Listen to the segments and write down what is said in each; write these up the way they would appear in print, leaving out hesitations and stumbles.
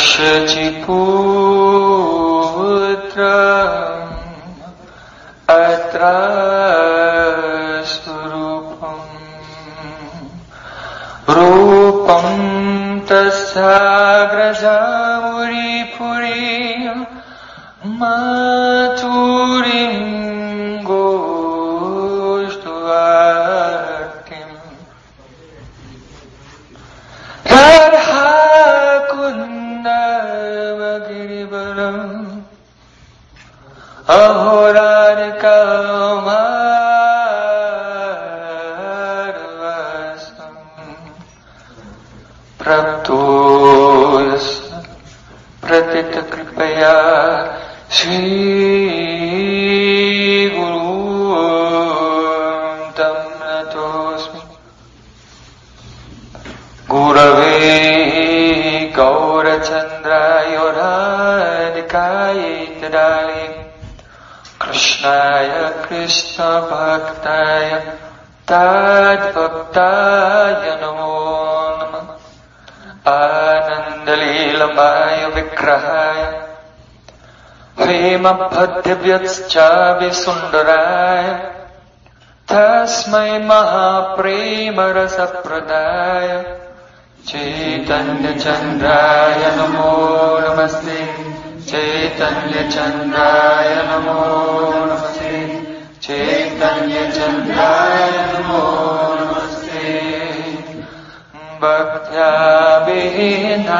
Shachiputram Atra Surupam Rupam Tasagrajamuri Purim Maturim Goshtuvakim Radha Kundavagirivaram Ahoradika Marvasam Praptoyas Pratita Kripaya Shri Guru Tam Natosmi Gurave Gaurachandraya Radhikaye Tadali Krishnaya Krishna Bhaktaya Tad Bhaktaya Namo Namah Anandalilamaya Vigrahaya Prema Bhadyavyascha Visundaraya Tasmai Mahaprema Rasapradaya Chaitanya Chandraya Namo Namaste Chaitanya Chandraya Namo Namaste Chaitanya Chandraya Namo Namaste Bhaktya Vihina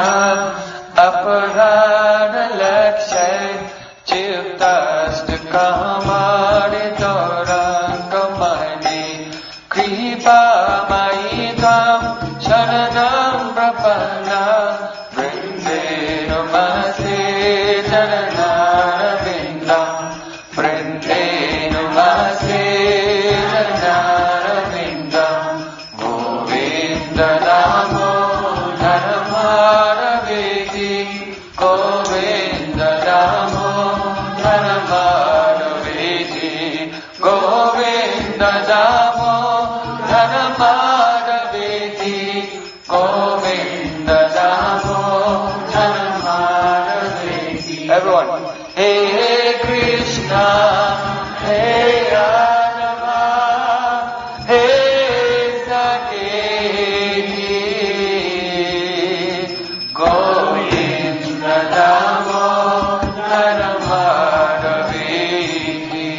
Aparana Lakshay Chivtasya Kamari Daurangamani Kripa Maitam Sharanam Prapana Vrinde Namase Charanara Vindam Vrinde Namase Charanara Vindam Govinda Namo Dharamara Vedi Govinda Namo Dharamara Vedi Govinda Namo Dharamara Vedi Govinda Namo Dharamara Vedi. Everyone, Hey Krishna, Hey Radha, Hey Saketi, Govinda Namo Dharamara Vedi.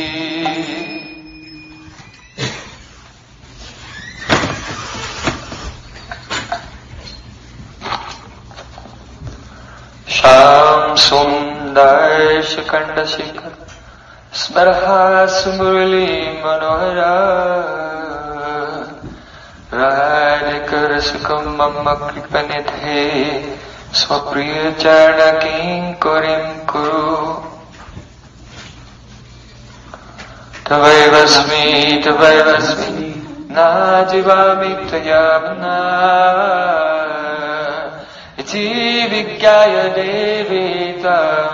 Sham Sundar Shikanda Shikhar Smarha Sumurli Manohara Radhika Rasukam Mamma Kripanidhe Swapriya Charna Kinkurim Kuru Tavai Vasmi Na Jivami Tayavana Iti Vigyaya Devitam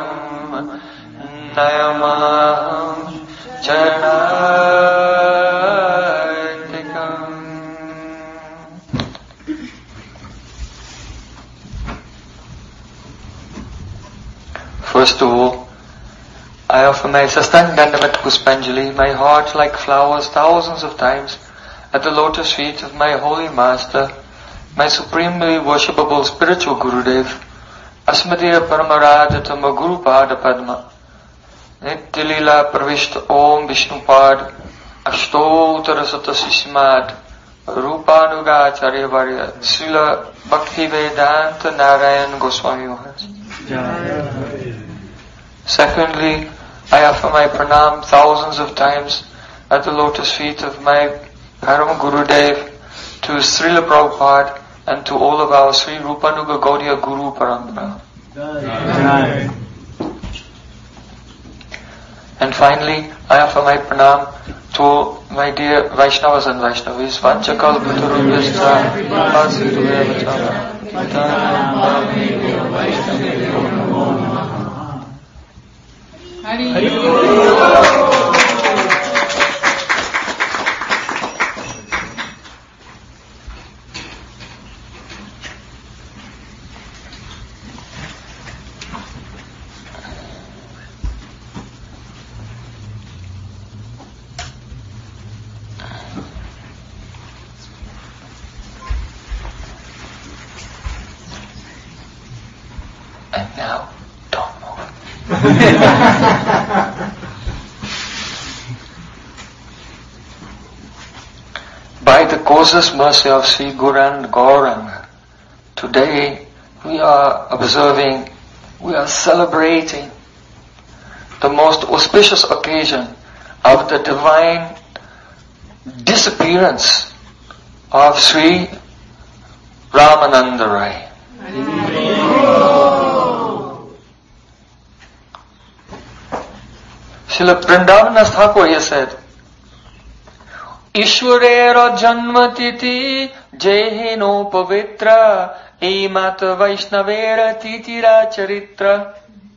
Nayamaham Charnatikam. First of all, I offer my Sastang Dandavat Puspanjali, my heart like flowers thousands of times, at the lotus feet of my holy master, my supremely worshipable spiritual Gurudev, Asmadiya Paramarajatama Guru Pada Padma, Nityalila Pravishta Om Vishnupad, Ashtotara Satasismad, Rupanugacharya Varya, Srila Bhaktivedanta Narayan Goswami Maharaj. Secondly, I offer my pranam thousands of times at the lotus feet of my Param Gurudev, to Srila Prabhupada, and to all of our Sri Rupanuga Gaudiya Guru Parampara. And finally, I offer my pranam to my dear Vaishnavas and Vaishnavis. Vanchakalpatarubhyascha And now, don't move. By the causeless mercy of Sri Guranga Gauranga, today we are observing, we are celebrating the most auspicious occasion of the divine disappearance of Sri Ramananda Rai. Srila Vrindavandas Thakur here said, Ishwarera janmatiti jehino pavitra emat vaishnavera titira charitra.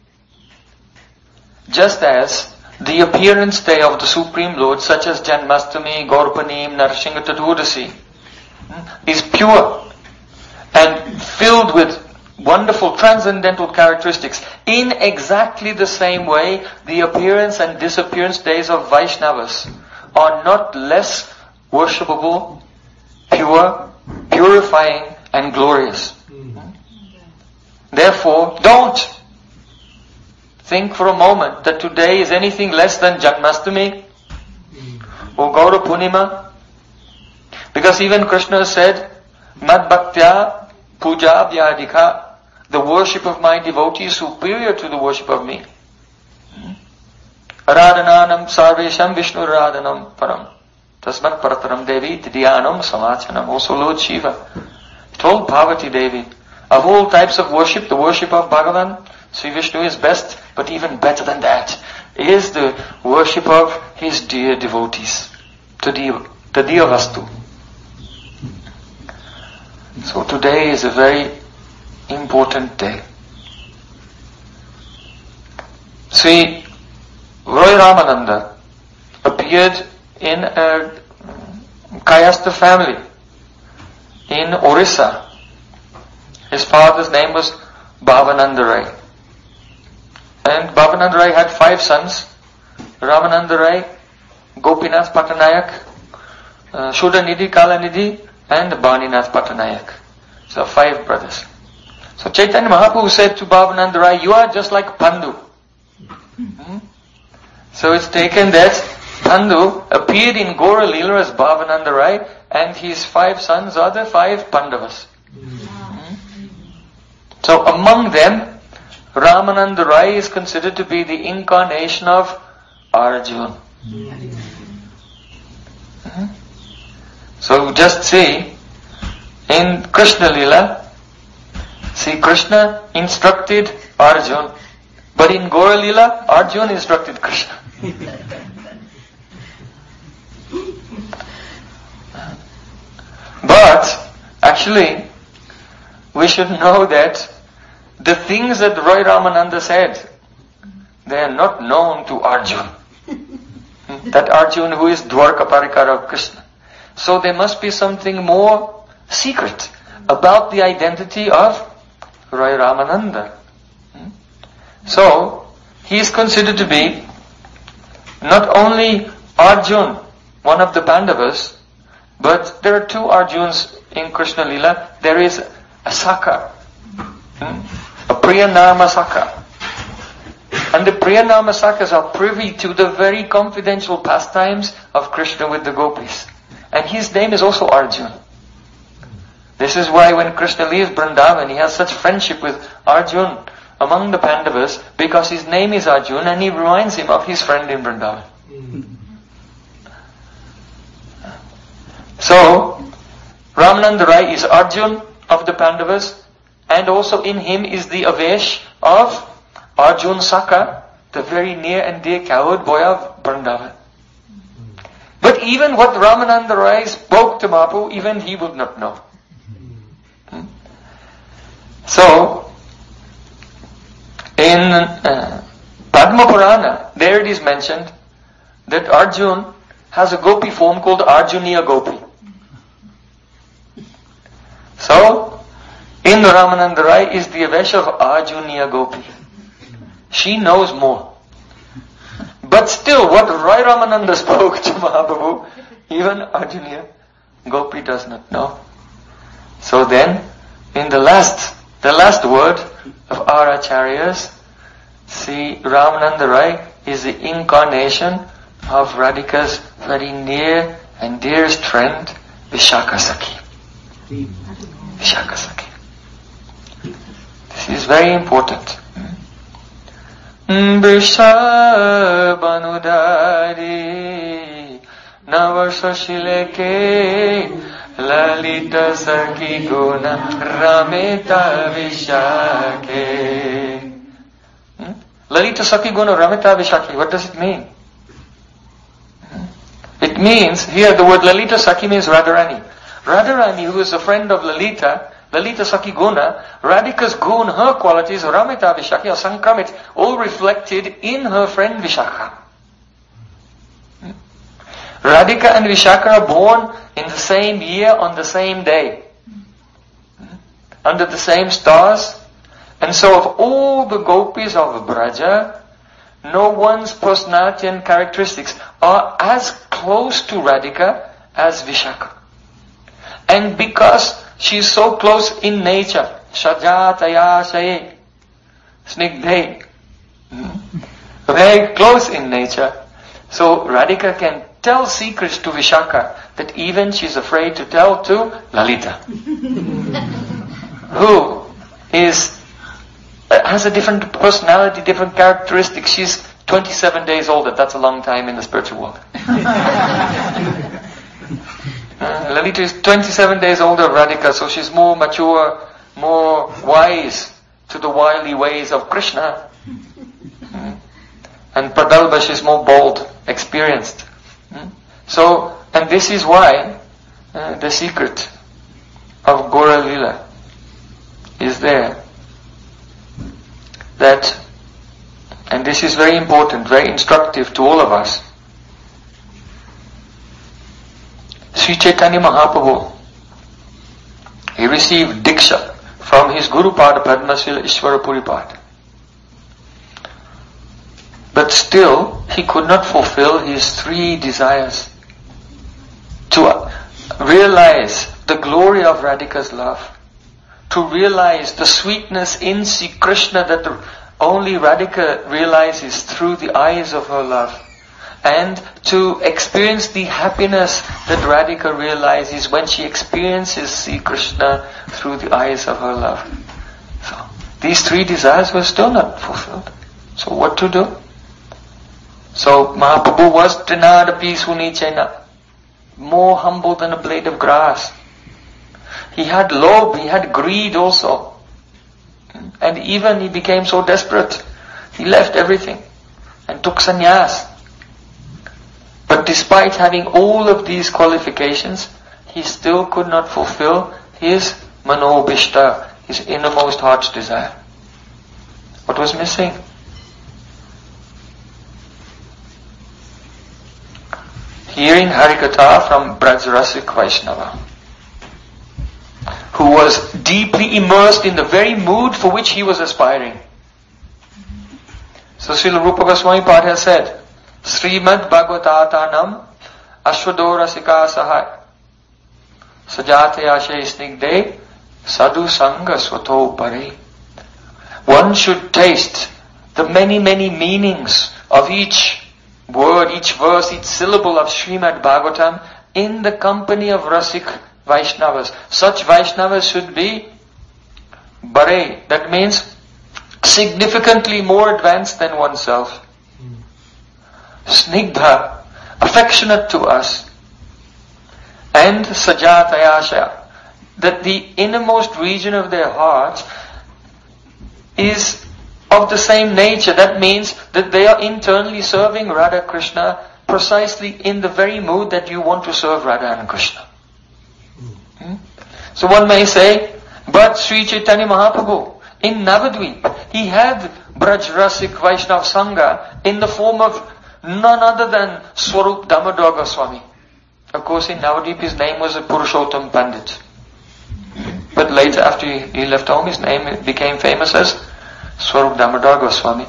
Just as the appearance day of the Supreme Lord, such as Janmastami, Gaurapanim, Narasingha Chaturdasi, is pure and filled with wonderful transcendental characteristics, in exactly the same way the appearance and disappearance days of Vaishnavas are not less worshipable, pure, purifying and glorious. Therefore, don't think for a moment that today is anything less than Janmastami or Gaura Purnima, because even Krishna said, Mad Bhaktya Puja Vyadika, the worship of my devotee is superior to the worship of me. Aradhananam sarvesham Vishnu Aradhanam param tasmat parataram devi tidyanam samachanam. Also Lord Shiva told Parvati Devi, of all types of worship, the worship of Bhagavan, Sri Vishnu is best, but even better than that is the worship of his dear devotees, Tadiya Vastu. So today is a very important day. Sri Roy Ramananda appeared in a Kayastha family in Orissa. His father's name was Bhavananda Rai. And Bhavananda Rai had 5 sons: Ramananda Rai, Gopinath Patanayak, Shuddhanidhi, Kalanidhi, and Baninath Patanayak. So 5 brothers. So Chaitanya Mahaprabhu said to Bhavananda Rai, you are just like Pandu. So it's taken that Pandu appeared in Gaura Leela as Bhavananda Rai, and his 5 sons are the 5 Pandavas. So among them, Ramananda Rai is considered to be the incarnation of Arjuna. So just see, in Krishna Leela, see Krishna instructed Arjuna, but in Gaura Leela, Arjuna instructed Krishna. But actually, we should know that the things that Roy Ramananda said, they are not known to Arjuna. That Arjuna who is Dwarka Parikara of Krishna. So there must be something more secret about the identity of Roy Ramananda. So, he is considered to be not only Arjuna, one of the Pandavas, but there are 2 Arjuns in Krishna Leela. There is a Saka, a Priyanama Saka. And the Priyanama Sakas are privy to the very confidential pastimes of Krishna with the gopis. And his name is also Arjuna. This is why when Krishna leaves Vrindavan, he has such friendship with Arjuna among the Pandavas, because his name is Arjuna and he reminds him of his friend in Vrindavan. So, Ramananda Rai is Arjuna of the Pandavas, and also in him is the Avesh of Arjuna Saka, the very near and dear cowherd boy of Vrindavan. But even what Ramananda Rai spoke to Mahaprabhu, even he would not know. So, in Padma Purana, there it is mentioned that Arjuna has a gopi form called Arjuniya Gopi. So, in Ramananda Rai is the Avesh of Arjuniya Gopi. She knows more. But still, what Roy Ramananda spoke to Mahaprabhu, even Arjuniya Gopi does not know. So then, in the last word, of our acharyas, see, Ramananda Rai is the incarnation of Radhika's very near and dearest friend, Vishaka Sakhi. Vishaka Sakhi. This is very important. Vrishabhanudari Navasashileke Lalita Sakhi Guna Ramita Vishake. Lalita Sakhi Guna Ramita Vishake. What does it mean? It means, here the word Lalita Sakhi means Radharani. Radharani, who is a friend of Lalita, Lalita Sakhi Guna, Radhika's gun, her qualities, Ramita Vishaki or Sankramit, all reflected in her friend Vishaka. Radhika and Vishaka are born in the same year on the same day, under the same stars. And so of all the gopis of Braja, no one's personality and characteristics are as close to Radhika as Vishaka. And because she is so close in nature, Shajataya Shaye, Snigdhe, very close in nature, so Radhika can tell secrets to Vishaka that even she is afraid to tell to Lalita, who has a different personality, different characteristics. She's 27 days older. That's a long time in the spiritual world. Lalita is 27 days older than Radhika, so she's more mature, more wise to the wily ways of Krishna. And Pradalbha, she's more bold, experienced. So, and this is why the secret of Gaura Lila is there. That, and this is very important, very instructive to all of us. Sri Chaitanya Mahaprabhu, he received Diksha from his Guru Pada Padmasila Ishvara Puripad. But still, he could not fulfill his three desires. To realize the glory of Radhika's love, to realize the sweetness in Sri Krishna that only Radhika realizes through the eyes of her love, and to experience the happiness that Radhika realizes when she experiences Sri Krishna through the eyes of her love. So, these three desires were still not fulfilled. So what to do? So Mahaprabhu was Trinadapi Sunichena, more humble than a blade of grass. He had lobh, he had greed also. And even he became so desperate, he left everything and took sannyas. But despite having all of these qualifications, he still could not fulfill his manobishta, his innermost heart's desire. What was missing? Hearing Harikatha from Brajrasik Vaishnava, who was deeply immersed in the very mood for which he was aspiring. So Srila Rupa Goswami Pad has said, Srimad Bhagavatatanam Ashwadora Sika Sahai Sajate Ashe Snigde Sadhu Sangha Swato Pare. One should taste the many, many meanings of each word, each verse, each syllable of Srimad Bhagavatam in the company of Rasik Vaishnavas. Such Vaishnavas should be Bare, that means significantly more advanced than oneself. Snigdha, affectionate to us. And Sajatayasha, that the innermost region of their heart is of the same nature. That means that they are internally serving Radha Krishna precisely in the very mood that you want to serve Radha and Krishna. So one may say, but Sri Chaitanya Mahaprabhu, in Navadvip, he had Brajrasik Vaishnava Sangha in the form of none other than Swarup Damodar Goswami. Of course, in Navadvip his name was Purushottam Pandit. But later, after he left home, his name became famous as Swarup Damodar Goswami.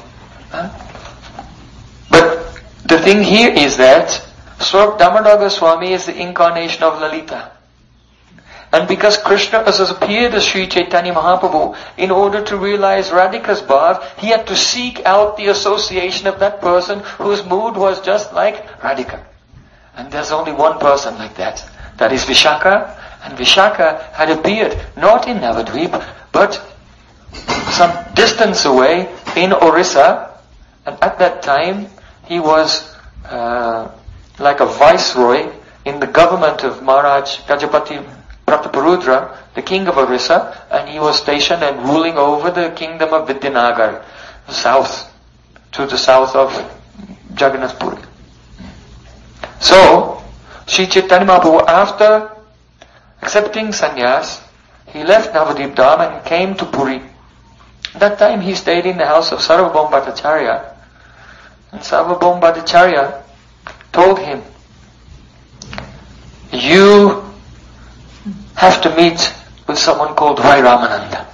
But the thing here is that Swarup Damodar Goswami is the incarnation of Lalita. And because Krishna has appeared as Sri Chaitanya Mahaprabhu, in order to realize Radhika's bhav, he had to seek out the association of that person whose mood was just like Radhika. And there's only one person like that. That is Vishaka. And Vishaka had appeared not in Navadvip, but some distance away in Orissa. And at that time, he was like a viceroy in the government of Maharaj Gajapati Prataparudra, the king of Orissa, and he was stationed and ruling over the kingdom of Vidyanagar, to the south of Jagannath Puri. So, Sri Chaitanya Mahaprabhu, after accepting sannyas, he left Navadvip Dham and came to Puri. That time he stayed in the house of Sarvabhauma Bhattacharya, and Sarvabhauma Bhattacharya told him, you have to meet with someone called Rai Ramananda.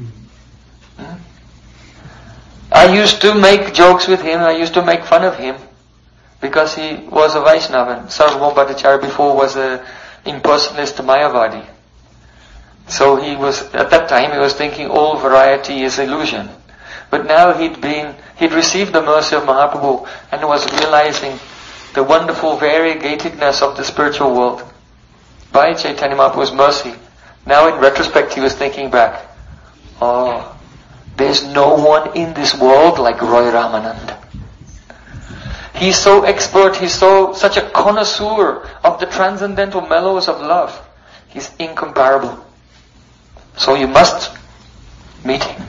I used to make jokes with him, I used to make fun of him, because he was a Vaishnava, and Sarvabhauma Bhattacharya before was an impersonalist Mayavadi. So at that time he was thinking all variety is illusion. But now he'd received the mercy of Mahaprabhu and was realizing the wonderful variegatedness of the spiritual world by Chaitanya Mahaprabhu's mercy. Now in retrospect he was thinking back, there's no one in this world like Roy Ramananda. He's so expert, he's such a connoisseur of the transcendental mellows of love. He's incomparable. So you must meet him.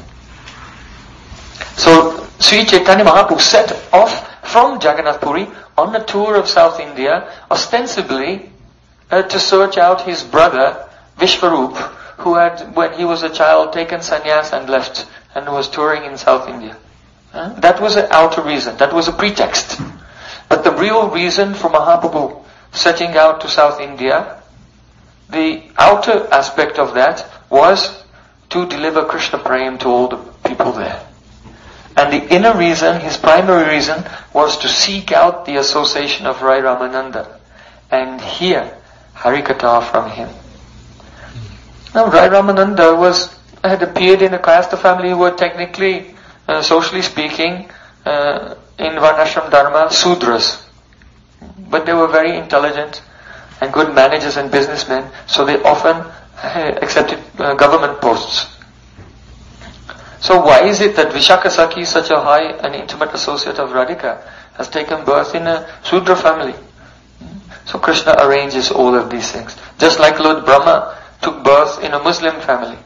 So Sri Chaitanya Mahaprabhu set off from Jagannath Puri on a tour of South India, ostensibly to search out his brother Vishwarup, who had, when he was a child, taken sannyas and left and was touring in South India. That was an outer reason, that was a pretext. But the real reason for Mahaprabhu setting out to South India, the outer aspect of that was to deliver Krishna Prem to all the people there. And the inner reason, his primary reason, was to seek out the association of Rai Ramananda and hear Harikatha from him. Now Rai Ramananda had appeared in a caste family who were technically, socially speaking, in Varnashram Dharma, Sudras. But they were very intelligent and good managers and businessmen, so they often accepted government posts. So why is it that Vishaka Sakhi, such a high and intimate associate of Radhika, has taken birth in a Sudra family? So Krishna arranges all of these things. Just like Lord Brahma took birth in a Muslim family.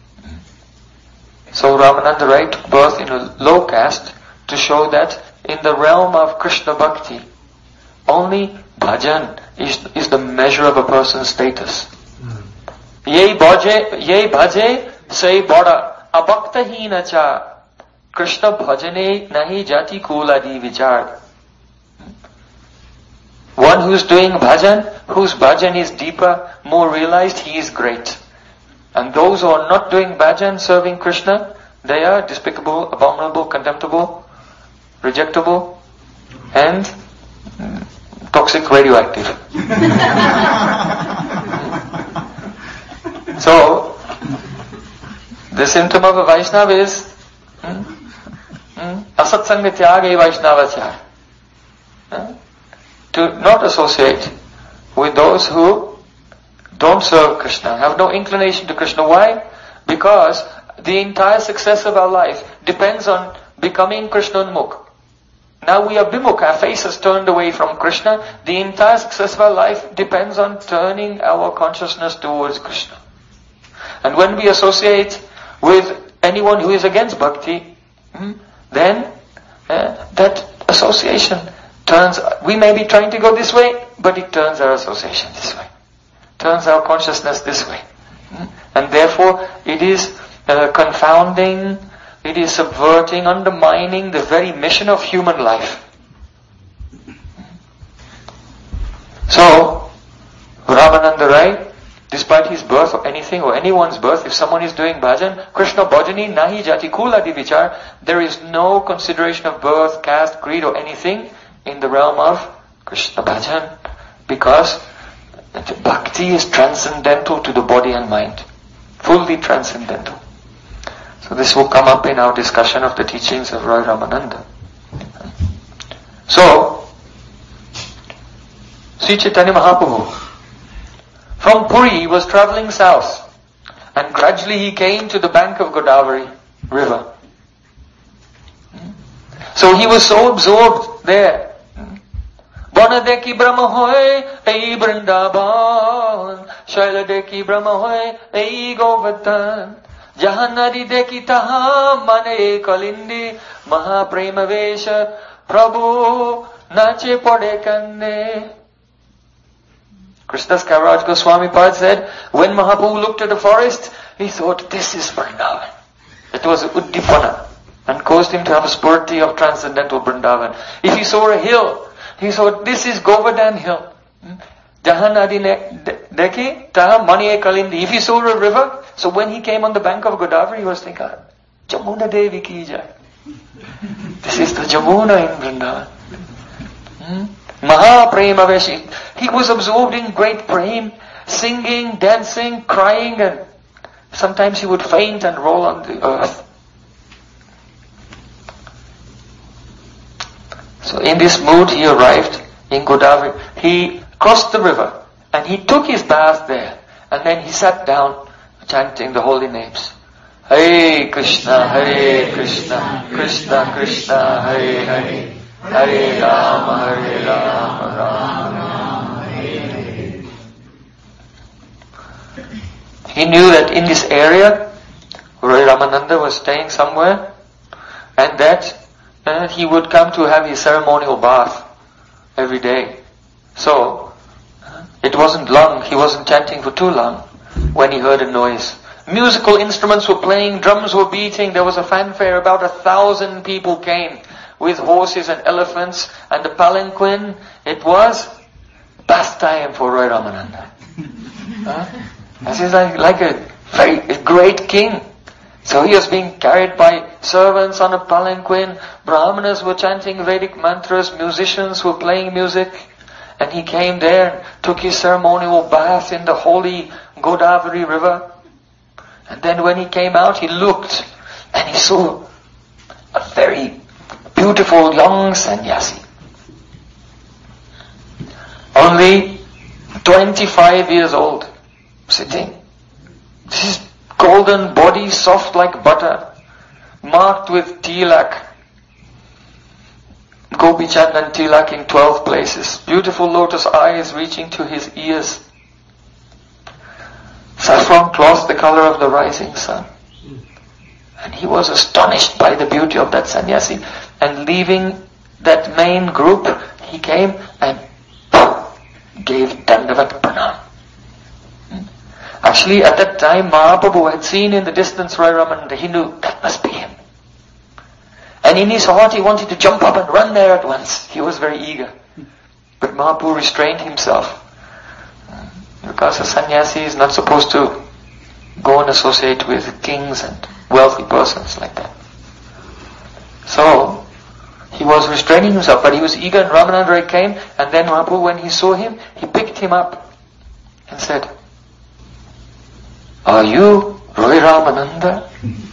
So Ramananda Rai took birth in a low caste to show that in the realm of Krishna Bhakti, only bhajan is the measure of a person's status. Ye bhaje say bada abhaktahina cha Krishna bhajane nahi jati kuladi vichar. One who's doing bhajan, whose bhajan is deeper, more realized, he is great. And those who are not doing bhajan, serving Krishna, they are despicable, abominable, contemptible, rejectable, and toxic, radioactive. So, the symptom of a Vaishnava is asatsanga tyaga Vaishnavachar. To not associate with those who don't serve Krishna, have no inclination to Krishna. Why? Because the entire success of our life depends on becoming Krishnanmukh. Now we are bimukh, our face is turned away from Krishna. The entire success of our life depends on turning our consciousness towards Krishna. And when we associate with anyone who is against bhakti, then that association turns, we may be trying to go this way, but it turns our association this way. Turns our consciousness this way. And therefore it is confounding, it is subverting, undermining the very mission of human life. So, Ramananda Rai, despite his birth or anything, or anyone's birth, if someone is doing bhajan, Krishna bhajani nahi jati kuladi vichar, there is no consideration of birth, caste, creed or anything in the realm of Krishna bhajan, because That bhakti is transcendental to the body and mind. Fully transcendental. So this will come up in our discussion of the teachings of Roy Ramananda. So, Sri Chaitanya Mahaprabhu, from Puri he was travelling south, and gradually he came to the bank of Godavari river. So he was so absorbed there. Bana deki Brahma hoy, ei Vrindavan, Shaila deki Brahma hoy, ei Govardhan, Jahan nadi deki taha mane kalindi, Mahaprema vesha, Prabhu nache pade kanne. Krishnadas Kaviraj Goswami Pad said, when Mahaprabhu looked at the forest, he thought, this is Vrindavan. It was Uddipana, and caused him to have a spurti of transcendental Vrindavan. If he saw a hill, he thought, this is Govardhan hill. Jahan adi deki taha mani kalindi. If he saw a river, so when he came on the bank of Godavari, he was thinking, Jamuna Devi ki jai. This is the Jamuna in Vrindavan. Mahaprema Veshi. He was absorbed in great prema, singing, dancing, crying, and sometimes he would faint and roll on the earth. So in this mood he arrived in Godavari. He crossed the river and he took his bath there, and then he sat down chanting the holy names. Hare Krishna, Krishna Krishna, Hare Hare, Hare Rama, Rama Rama, Hare Hare. He knew that in this area, Roy Ramananda was staying somewhere, and that he would come to have his ceremonial bath every day. So, it wasn't long, he wasn't chanting for too long, when he heard a noise. Musical instruments were playing, drums were beating, there was a fanfare, about 1,000 people came with horses and elephants and a palanquin. It was bath time for Roy Ramananda. This is like a very great king. So he was being carried by servants on a palanquin, Brahmanas were chanting Vedic mantras, musicians were playing music, and he came there, took his ceremonial bath in the holy Godavari river. And then when he came out, he looked and he saw a very beautiful young sannyasi. Only 25 years old, sitting. His golden body, soft like butter, marked with tilak. Gopi Chandan tilak in 12 places. Beautiful lotus eyes reaching to his ears. Saffron cloth the color of the rising sun. And he was astonished by the beauty of that sannyasi. And leaving that main group, he came and gave Dandavat Pranam. Actually, at that time, Mahaprabhu had seen in the distance Roy Ramananda. He knew that must be him. And in his heart, he wanted to jump up and run there at once. He was very eager. But Mahaprabhu restrained himself. Because a sannyasi is not supposed to go and associate with kings and wealthy persons like that. So, he was restraining himself, but he was eager, and Ramananda came, and then Mahaprabhu, when he saw him, he picked him up and said, "Are you Roy Ramananda?"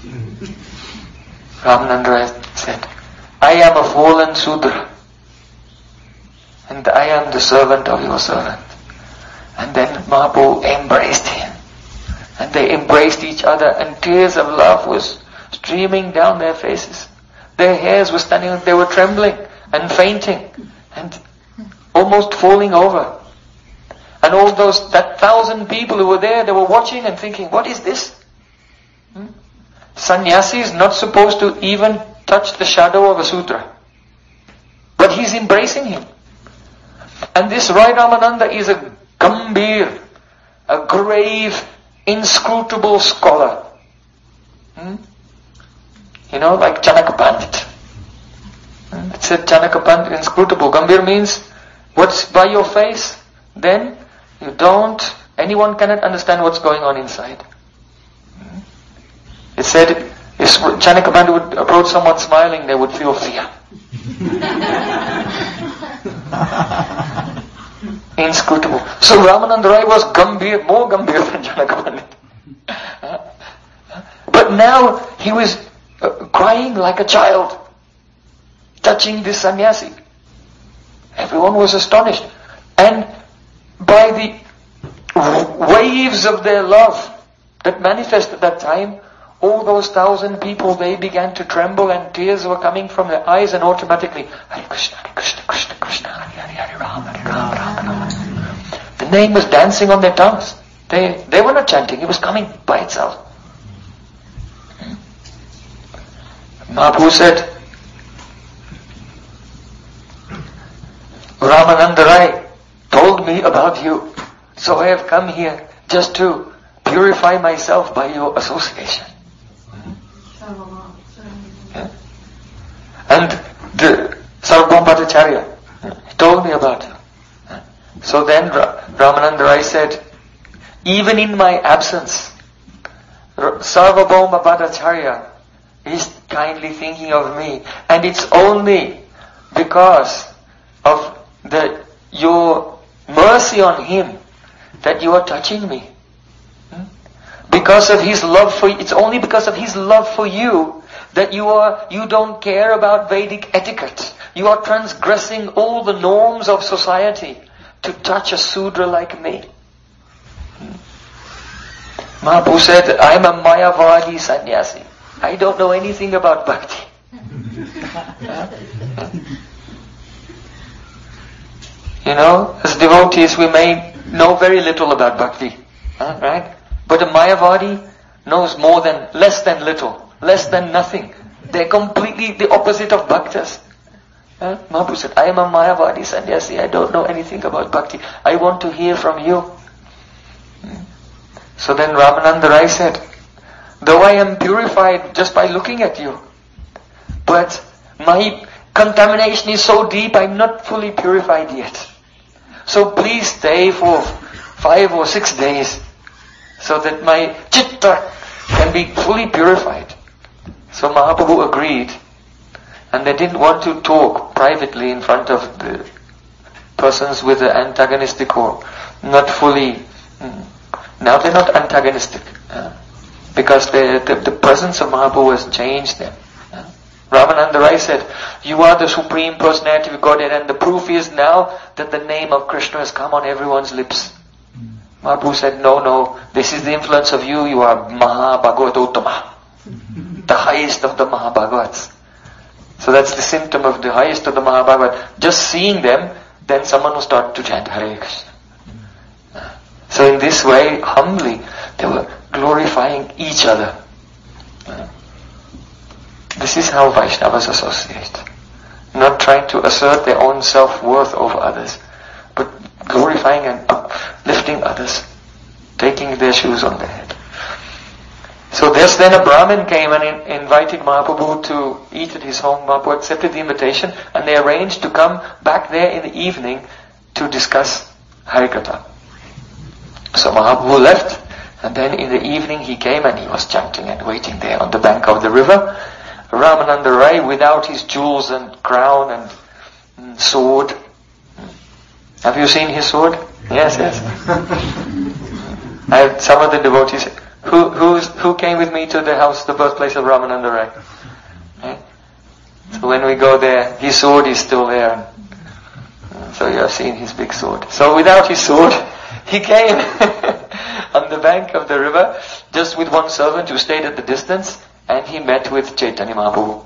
Ramananda said, "I am a fallen Sudra, and I am the servant of your servant." And then Mahaprabhu embraced him, and they embraced each other, and tears of love was streaming down their faces. Their hairs were standing, they were trembling and fainting and almost falling over. And all that 1,000 people who were there, they were watching and thinking, what is this? Sannyasi is not supposed to even touch the shadow of a sutra. But he's embracing him. And this Roy Ramananda is a gambhir, a grave, inscrutable scholar. You know, like Chanaka Pandit. It said Chanaka Pandit, inscrutable. Gambhir means, what's by your face? Then anyone cannot understand what's going on inside. It said, if Chanaka Pandit would approach someone smiling, they would feel fear. Inscrutable. So Ramananda Rai was Gambhir, more Gambhir than Janaka Pandit. But now he was crying like a child, touching this sannyasi. Everyone was astonished. And by the waves of their love that manifested at that time, all those 1,000 people, they began to tremble and tears were coming from their eyes, and automatically, Hare Krishna, Krishna, Krishna, Hare Hare, Hare Rama, Hare Rama, Rama Rama. The name was dancing on their tongues. They were not chanting, it was coming by itself. Mahaprabhu said, Ramananda Rai told me about you, so I have come here just to purify myself by your association. Yeah. And the Sarvabhauma Bhattacharya told me about you. So then Ramananda Rai said, even in my absence, Sarvabhauma Bhattacharya is kindly thinking of me, and it's only because of your mercy on him that you are touching me. Because of his love for you, it's only because of his love for you that you don't care about Vedic etiquette. You are transgressing all the norms of society to touch a Sudra like me. Mahaprabhu said, I'm a Mayavadi sannyasi. I don't know anything about bhakti. You know, as devotees we may know very little about bhakti. Right? But a Mayavadi knows less than little, less than nothing. They're completely the opposite of bhaktas. Mahaprabhu said, I am a Mayavadi sannyasi, I don't know anything about bhakti. I want to hear from you. So then Ramananda Rai said, though I am purified just by looking at you, but my contamination is so deep, I'm not fully purified yet. So please stay for 5 or 6 days, so that my chitta can be fully purified. So Mahaprabhu agreed, and they didn't want to talk privately in front of the persons with the antagonistic or not fully. Now they're not antagonistic, because the presence of Mahaprabhu has changed them. Ramananda Rai said, you are the Supreme Personality of Godhead, and the proof is now that the name of Krishna has come on everyone's lips. Mahaprabhu said, no, this is the influence of you, you are Mahabhagavatottama, the highest of the Mahabhagavats. So that's the symptom of the highest of the Mahabhagavat. Just seeing them, then someone will start to chant Hare Krishna. So in this way, humbly, they were glorifying each other. This is how Vaishnavas associate. Not trying to assert their own self-worth over others, but glorifying and lifting others, taking their shoes on their head. So then a Brahmin came and invited Mahaprabhu to eat at his home. Mahaprabhu accepted the invitation, and they arranged to come back there in the evening to discuss Harikatha. So Mahaprabhu left, and then in the evening he came and he was chanting and waiting there on the bank of the river. Ramananda Rai, without his jewels and crown and sword. Have you seen his sword? Yes. I have some of the devotees. Who came with me to the house, the birthplace of Ramananda Rai? Right? So when we go there, his sword is still there. So you have seen his big sword. So without his sword, he came on the bank of the river, just with one servant who stayed at the distance, and he met with Chaitanya Mahaprabhu.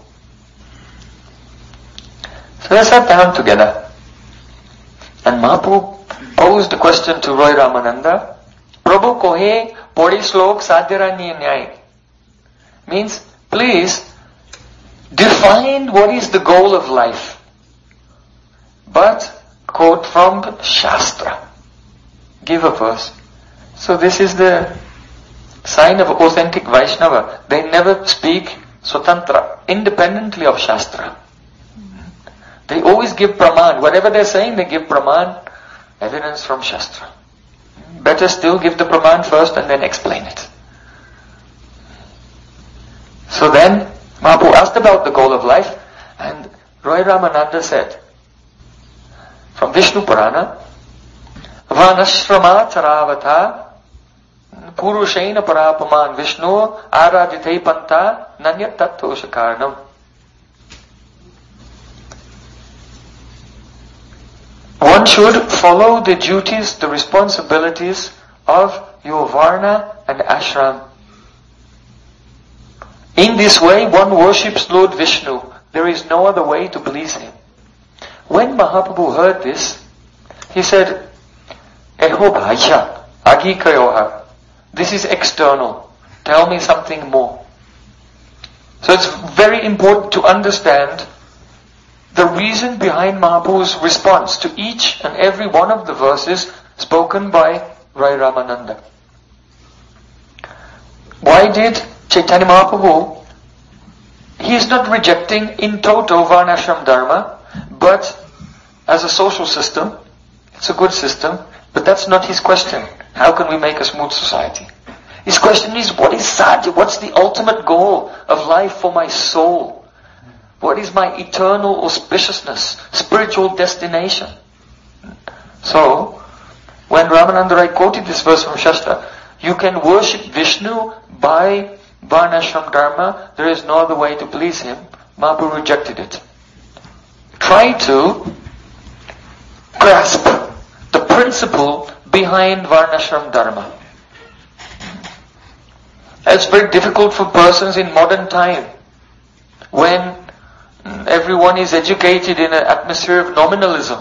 So they sat down together, and Mahaprabhu posed a question to Roy Ramananda. Prabhu kohe pori slok sadhyaranya nyai. Means, please define what is the goal of life. But quote from Shastra. Give a verse. So this is the sign of authentic Vaishnava. They never speak swatantra, independently of Shastra. They always give praman. Whatever they're saying, they give praman, evidence from Shastra. Better still give the praman first and then explain it. So then, Mahaprabhu asked about the goal of life, and Roy Ramananda said, from Vishnu Purana, Vanashrama Taravata Purushaina Parapaman Vishnu Aradite Panta Nanyat Tattosha Karnam. One should follow the duties, the responsibilities of your Varna and Ashram. In this way, one worships Lord Vishnu. There is no other way to please him. When Mahaprabhu heard this, he said, Eho Bhaya, Agi Kayoha. This is external. Tell me something more. So it's very important to understand the reason behind Mahaprabhu's response to each and every one of the verses spoken by Rai Ramananda. Why did Chaitanya Mahaprabhu, he is not rejecting in toto Varnashram Dharma, but as a social system, it's a good system, but that's not his question. How can we make a smooth society? His question is, what is sadhya? What's the ultimate goal of life for my soul? What is my eternal auspiciousness, spiritual destination? So, when Ramananda Rai quoted this verse from Shastra, you can worship Vishnu by Varnashram Dharma, there is no other way to please him. Mahaprabhu rejected it. Try to grasp the principle behind Varnashram Dharma. It's very difficult for persons in modern time, when everyone is educated in an atmosphere of nominalism,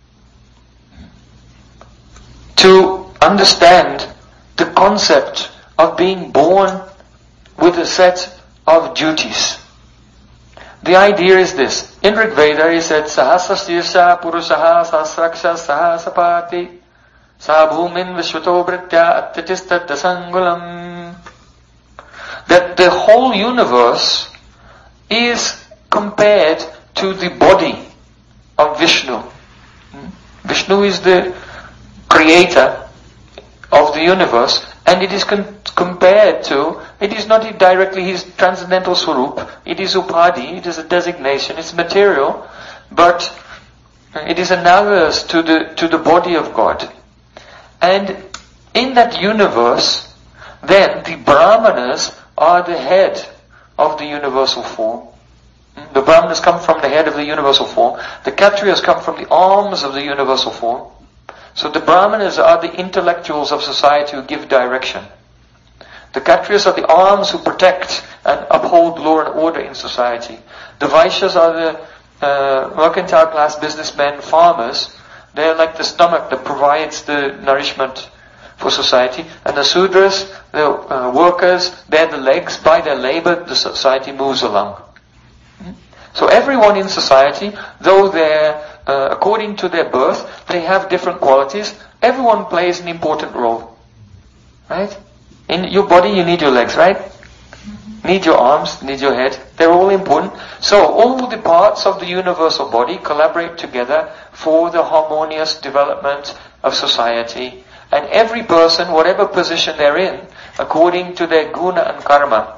to understand the concept of being born with a set of duties. The idea is this. In Rig Veda he said, Sahasra Sirsha Purushaha Sahasraksha Sahasapati Sabhumin Vishwato Britya Atyatistat Dasangulam. That the whole universe is compared to the body of Vishnu. Vishnu is the creator of the universe, and it is compared to, it is not directly his transcendental swarup, it is upadhi, it is a designation, it's material, but it is analogous to the body of God. And in that universe, then the Brahmanas are the head of the universal form. The Brahmanas come from the head of the universal form. The Kshatriyas come from the arms of the universal form. So the Brahmanas are the intellectuals of society who give direction. The Kshatriyas are the arms who protect and uphold law and order in society. The Vaishyas are the mercantile class businessmen, farmers. They're like the stomach that provides the nourishment for society. And the Sudras, the workers, they're the legs. By their labor, the society moves along. So everyone in society, though they're according to their birth, they have different qualities. Everyone plays an important role. Right? In your body, you need your legs, right? Need your arms, need your head. They're all important. So all the parts of the universal body collaborate together for the harmonious development of society. And every person, whatever position they're in, according to their guna and karma.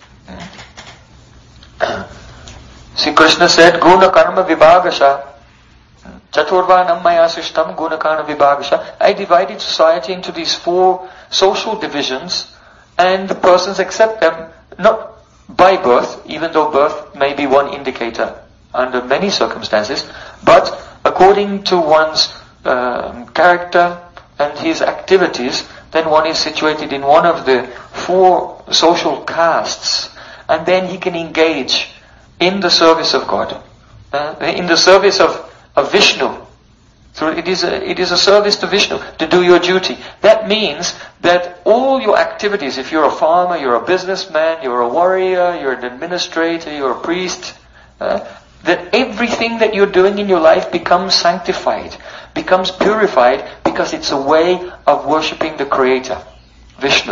See, Krishna said, guna karma vibhagasha. Chaturvanam maya srishtam guna karma vibhagasha. I divided society into these 4 social divisions, and the persons accept them not by birth, even though birth may be one indicator under many circumstances, but according to one's character and his activities, then one is situated in one of the 4 social castes, and then he can engage in the service of God, in the service of Vishnu. So it is a service to Vishnu, to do your duty. That means that all your activities, if you're a farmer, you're a businessman, you're a warrior, you're an administrator, you're a priest, that everything that you're doing in your life becomes sanctified, becomes purified, because it's a way of worshipping the Creator, Vishnu.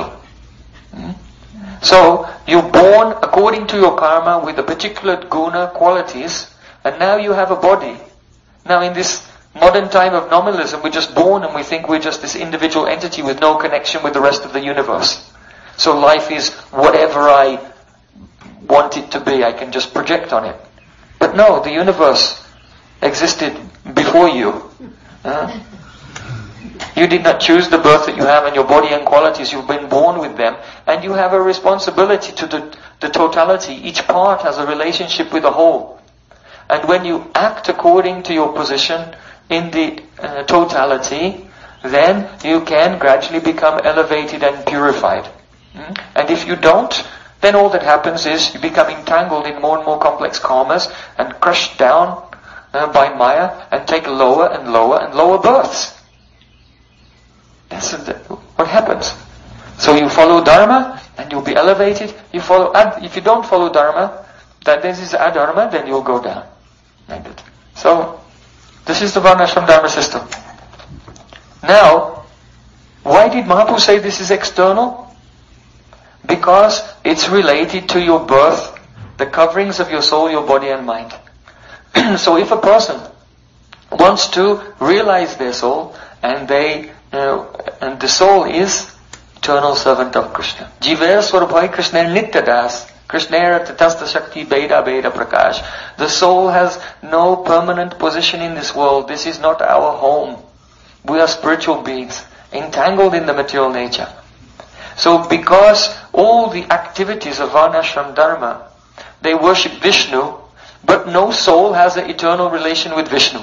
So, you're born according to your karma with the particular guna qualities, and now you have a body. Now in this modern time of nominalism, we're just born and we think we're just this individual entity with no connection with the rest of the universe. So life is whatever I want it to be, I can just project on it. But no, the universe existed before you. You did not choose the birth that you have and your body and qualities. You've been born with them. And you have a responsibility to the totality. Each part has a relationship with the whole. And when you act according to your position in the totality, then you can gradually become elevated and purified. And if you don't, then all that happens is you become entangled in more and more complex karmas and crushed down by Maya and take lower and lower and lower births. That's what happens. So you follow Dharma and you'll be elevated. If you don't follow Dharma, that this is Adharma, then you'll go down. Like that. So this is the Varnashram Dharma system. Now, why did Mahaprabhu say this is external? Because it's related to your birth, the coverings of your soul, your body and mind. So if a person wants to realize their soul, and and the soul is eternal servant of Krishna. Jiver Swarabhai Krishna Nityadas. Krishna Tatasta Shakti Beda Beda Prakash. The soul has no permanent position in this world. This is not our home. We are spiritual beings, entangled in the material nature. So because all the activities of Varnashram Dharma, they worship Vishnu, but no soul has an eternal relation with Vishnu.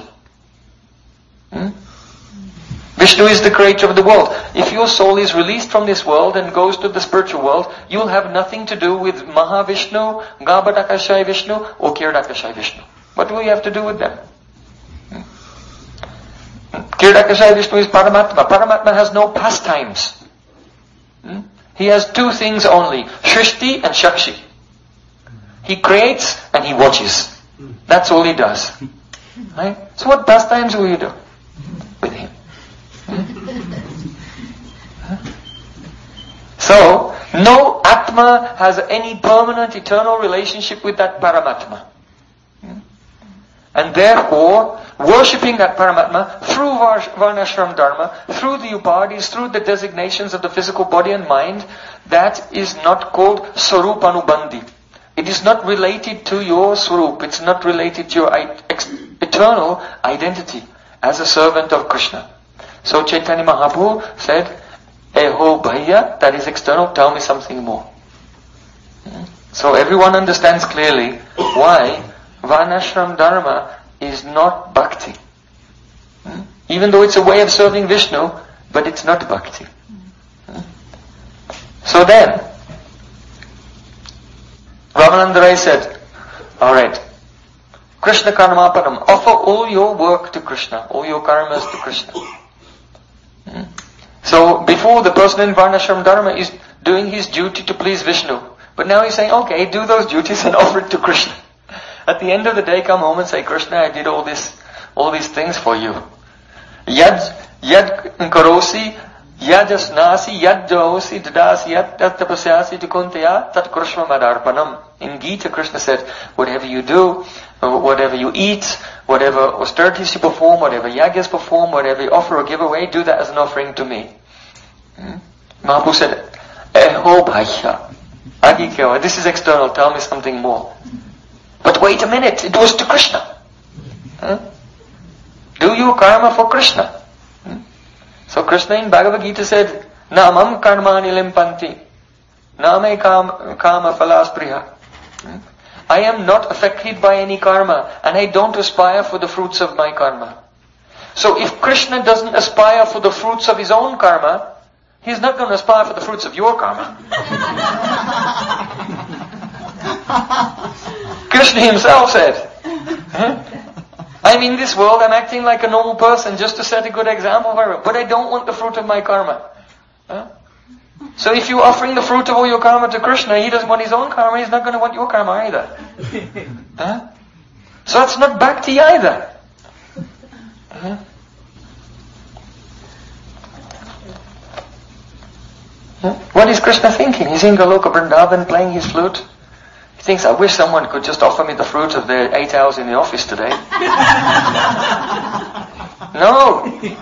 Vishnu is the creator of the world. If your soul is released from this world and goes to the spiritual world, you'll have nothing to do with Mahavishnu, Garbhodakashai Vishnu, or Kiradakashai Vishnu. What do we have to do with them? Kiradakashai Vishnu is Paramatma. Paramatma has no pastimes. He has two things only, Shrishti and Shakshi. He creates and he watches. That's all he does. Right? So what pastimes will you do with him? So, no Atma has any permanent, eternal relationship with that Paramatma. And therefore, worshipping that Paramatma through Varnashram Dharma, through the upadhis, through the designations of the physical body and mind, that is not called Swarupanubandhi. It is not related to your Swarup. It's not related to your eternal identity as a servant of Krishna. So Chaitanya Mahaprabhu said, Eho Bhaiya, that is external, tell me something more. So everyone understands clearly why Varnashram Dharma is not bhakti. Even though it's a way of serving Vishnu, but it's not bhakti. So then, Ramananda Rai said, alright, Krishna Karmapanam, offer all your work to Krishna, all your karmas to Krishna. So before, the person in Varnashram Dharma is doing his duty to please Vishnu. But now he's saying, okay, do those duties and offer it to Krishna. At the end of the day, come home and say, Krishna, I did all these things for you. Yad karosi, yad asnasi, yad jaosi, dadasi, yad tapasyasi tukuntaya, tat krishma madarpanam. In Gita, Krishna said, whatever you do, whatever you eat, whatever austerities you perform, whatever yagyas perform, whatever you offer or give away, do that as an offering to me. Mahaprabhu said, Eho bhaiya, agikyo, this is external, tell me something more. But wait a minute, it was to Krishna. Do your karma for Krishna. So Krishna in Bhagavad Gita said, Namam karmani limpanti, name kama falaspriha. I am not affected by any karma, and I don't aspire for the fruits of my karma. So if Krishna doesn't aspire for the fruits of his own karma, he's not going to aspire for the fruits of your karma. Krishna himself said, I'm in this world, I'm acting like a normal person just to set a good example for everyone, but I don't want the fruit of my karma. So if you're offering the fruit of all your karma to Krishna, he doesn't want his own karma, he's not going to want your karma either. So that's not bhakti either. What is Krishna thinking? He's in Goloka Vrindavan playing his flute. He thinks, I wish someone could just offer me the fruit of their 8 hours in the office today. No.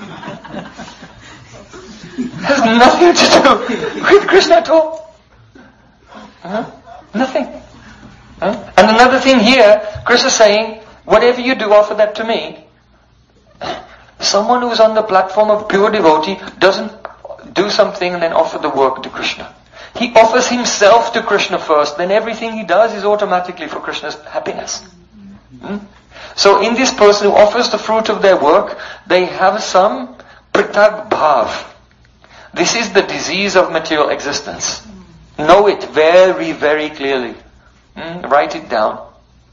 Has nothing to do with Krishna at all. Nothing. And another thing here, Krishna is saying, whatever you do, offer that to me. someone who's on the platform of pure devotee doesn't do something and then offer the work to Krishna. He offers himself to Krishna first, then everything he does is automatically for Krishna's happiness. So in this person who offers the fruit of their work, they have some pritag bhav. This is the disease of material existence. Know it very, very clearly. Write it down.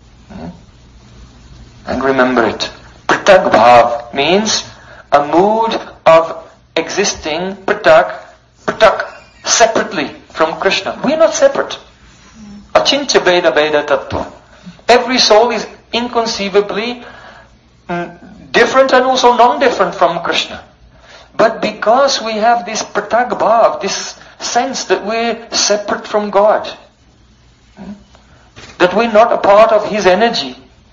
And remember it. Pritag bhav means a mood of existing pritag, separately from Krishna. We are not separate. Achintya Veda Veda Tattva. Every soul is inconceivably different and also non-different from Krishna. But because we have this pritag bhav, this sense that we're separate from God, that we're not a part of His energy,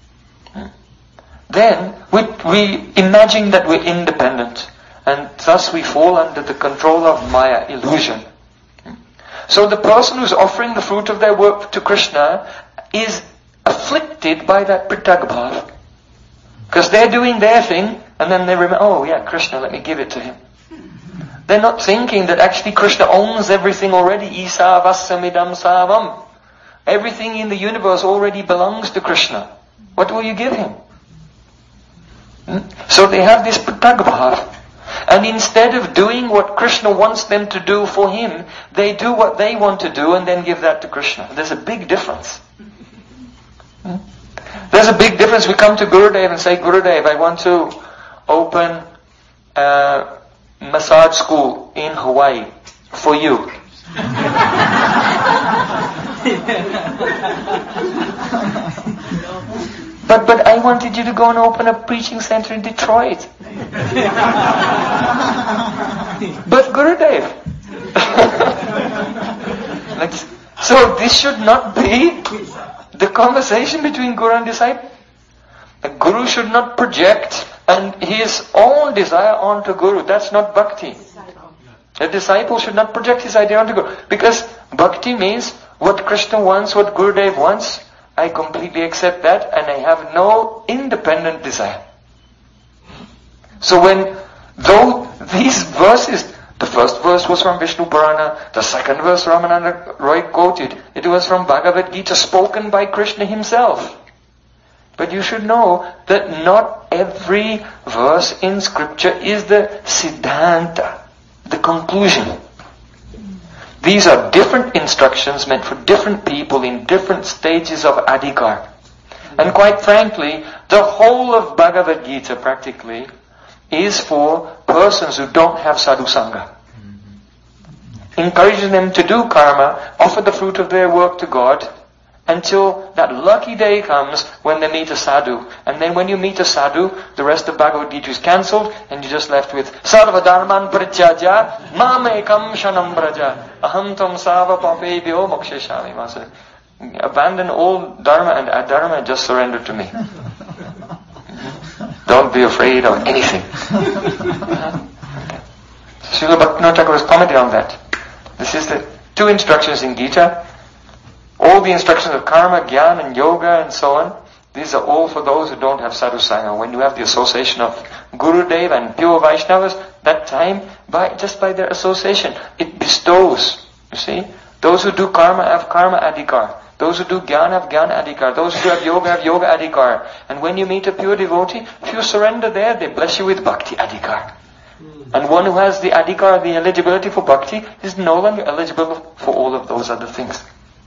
then we imagine that we're independent, and thus we fall under the control of Maya, illusion. So the person who's offering the fruit of their work to Krishna is afflicted by that pritag bhav. Because they're doing their thing, and then they remember, oh yeah, Krishna, let me give it to him. They're not thinking that actually Krishna owns everything already. Isa vasamidam savam. Everything in the universe already belongs to Krishna. What will you give him? So they have this pritag bhav. And instead of doing what Krishna wants them to do for him, they do what they want to do and then give that to Krishna. There's a big difference. There's a big difference. We come to Gurudev and say, Gurudev, I want to open a massage school in Hawaii for you. But I wanted you to go and open a preaching center in Detroit. But Gurudev. So this should not be the conversation between Guru and disciple. A Guru should not project and his own desire onto Guru. That's not bhakti. A disciple should not project his idea onto Guru. Because bhakti means what Krishna wants, what Gurudev wants, I completely accept that and I have no independent desire. So though these verses, the first verse was from Vishnu Purana, the second verse Ramananda Roy quoted, it was from Bhagavad Gita spoken by Krishna himself. But you should know that not every verse in scripture is the siddhanta, the conclusion. These are different instructions meant for different people in different stages of adhikar. And quite frankly, the whole of Bhagavad Gita practically is for persons who don't have sadhu sangha. Encouraging them to do karma, offer the fruit of their work to God, until that lucky day comes when they meet a sadhu. And then when you meet a sadhu, the rest of Bhagavad Gita is cancelled, and you're just left with Sarva Dharman Parityajya Mamekam Shanam Braja Aham Tam Sava Papebhyo Moksheshami Masa. Abandon all dharma and adharma and just surrender to me. Don't be afraid of anything. Srila Bhaktivinoda Thakur has commented on that. This is the two instructions in Gita. All the instructions of karma, jnana and yoga and so on, these are all for those who don't have sadhu sangha. When you have the association of Gurudev and pure Vaishnavas, that time, just by their association, it bestows. You see? Those who do karma have karma adhikar. Those who do jnana have jnana adhikar. Those who have yoga adhikar. And when you meet a pure devotee, if you surrender there, they bless you with bhakti adhikar. And one who has the adhikar, the eligibility for bhakti, is no longer eligible for all of those other things.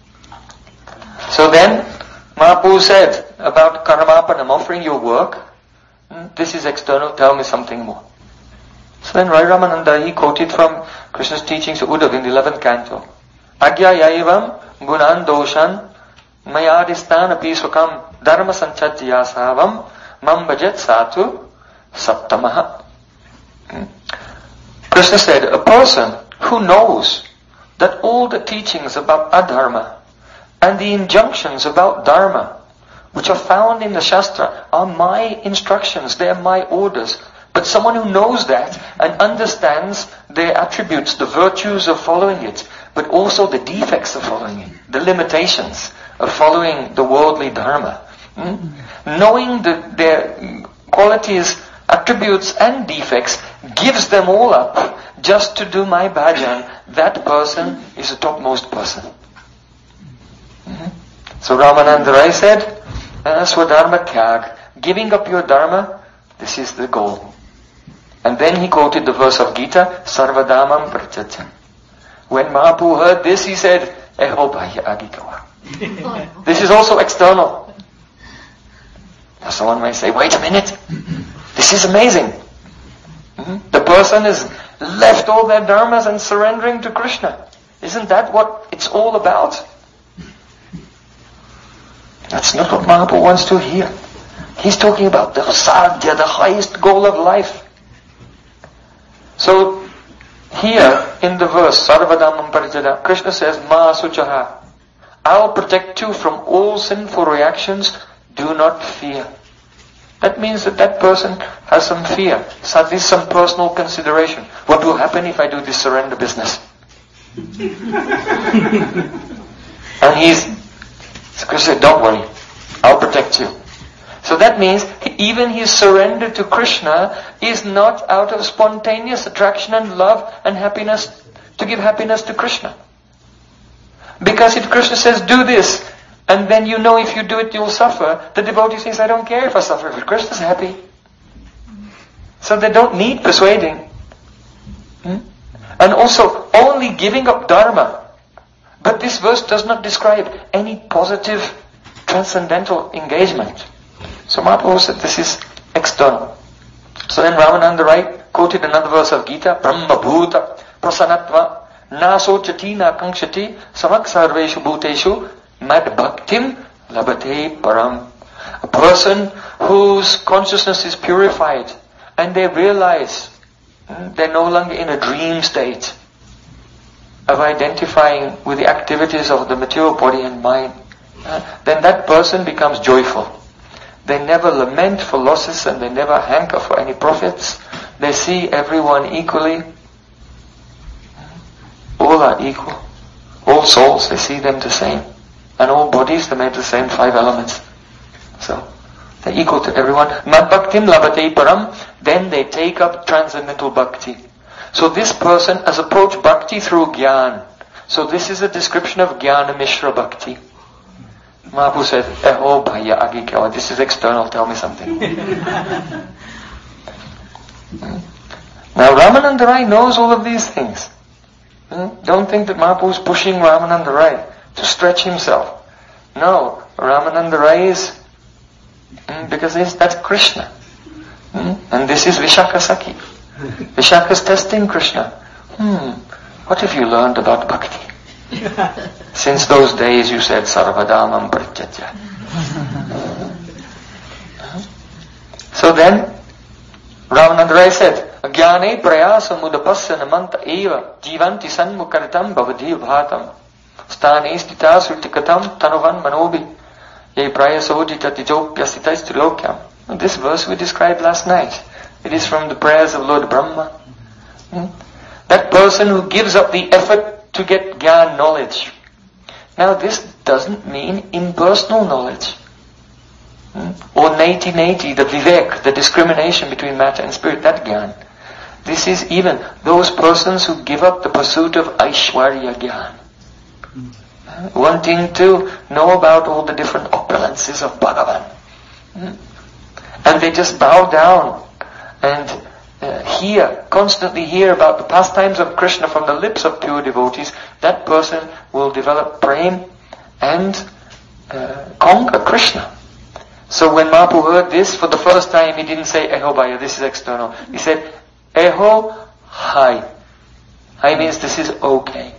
So then, Mahaprabhu said about karmapanam, offering your work, this is external, tell me something more. So then Rai Ramananda, he quoted from Krishna's teachings of Uddhav in the 11th canto. Agya yaivam gunan doshan mayadistan api swakam dharma sanchajya savam mam bhajet satu saptamaha. Krishna said, a person who knows that all the teachings about adharma and the injunctions about dharma, which are found in the Shastra, are my instructions, they are my orders. But someone who knows that and understands their attributes, the virtues of following it, but also the defects of following it, the limitations of following the worldly dharma. Knowing their qualities attributes and defects, gives them all up just to do my bhajan, that person is the topmost person. So Ramananda Rai said, Swadharma Tyag, giving up your dharma, this is the goal. And then he quoted the verse of Gita, Sarvadhamam Prachacha. When Mahaprabhu heard this, he said, Eho bhaya agikawa. This is also external. Now someone may say, wait a minute, this is amazing. The person has left all their dharmas and surrendering to Krishna. Isn't that what it's all about? That's not what Mahaprabhu wants to hear. He's talking about the sadhya, the highest goal of life. So, here in the verse, Sarvadhamam Parijada, Krishna says, Ma Suchaha, I'll protect you from all sinful reactions, do not fear. That means that person has some fear, at least some personal consideration. What will happen if I do this surrender business? And Krishna said, don't worry, I'll protect you. So that means even his surrender to Krishna is not out of spontaneous attraction and love and happiness, to give happiness to Krishna. Because if Krishna says, do this, and then you know if you do it you'll suffer, the devotee says, I don't care if I suffer, if Krishna's happy. So they don't need persuading. And also, only giving up dharma. But this verse does not describe any positive, transcendental engagement. So Mahaprabhu said this is external. So then Ramananda Rai quoted another verse of Gita, Brahma Bhuta Prasanatva Nasochati na Kankshati Samak Sarveshu Bhuteshu Mad Bhaktim Labate Param. A person whose consciousness is purified and they realize they're no longer in a dream state of identifying with the activities of the material body and mind, then that person becomes joyful. They never lament for losses and they never hanker for any profits. They see everyone equally. All are equal. All souls, they see them the same. And all bodies, they're made the same 5 elements. So, they're equal to everyone. Mad bhaktim labate param. Then they take up transcendental bhakti. So this person has approached bhakti through jnana. So this is a description of jnana mishra bhakti. Mahaprabhu said, Eho bhaya agikawa. This is external, tell me something. Now Ramananda Rai knows all of these things. Don't think that Mahaprabhu is pushing Ramananda Rai to stretch himself. No, Ramananda Rai is, because that's Krishna. And this is Vishakha Sakhi. Vishakha is testing Krishna. What have you learned about bhakti? Since those days you said Sarvadhamam Pratyatya. So then, Ramananda Rai said, Jnane prayasa mudapasya namanta eva jivanti sanmukaritam bhavadhi bhatam stane stita sritikatam tanuvan manobi ye prayasa uditati jopyasita strilokyam. This verse we described last night. It is from the prayers of Lord Brahma. That person who gives up the effort to get jnana knowledge. Now this doesn't mean impersonal knowledge. Or neti, the vivek, the discrimination between matter and spirit, that jnana. This is even those persons who give up the pursuit of Aishwarya jnana. Wanting to know about all the different opulences of Bhagavan. And they just bow down and constantly hear about the pastimes of Krishna from the lips of pure devotees. That person will develop prema and conquer Krishna. So when Mahaprabhu heard this for the first time, he didn't say Eho bhaya, this is external. He said Eho hai. Hai means this is okay.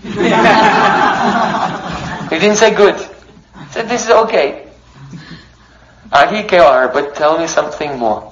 He didn't say good. He said this is okay. Agi kewar, but tell me something more.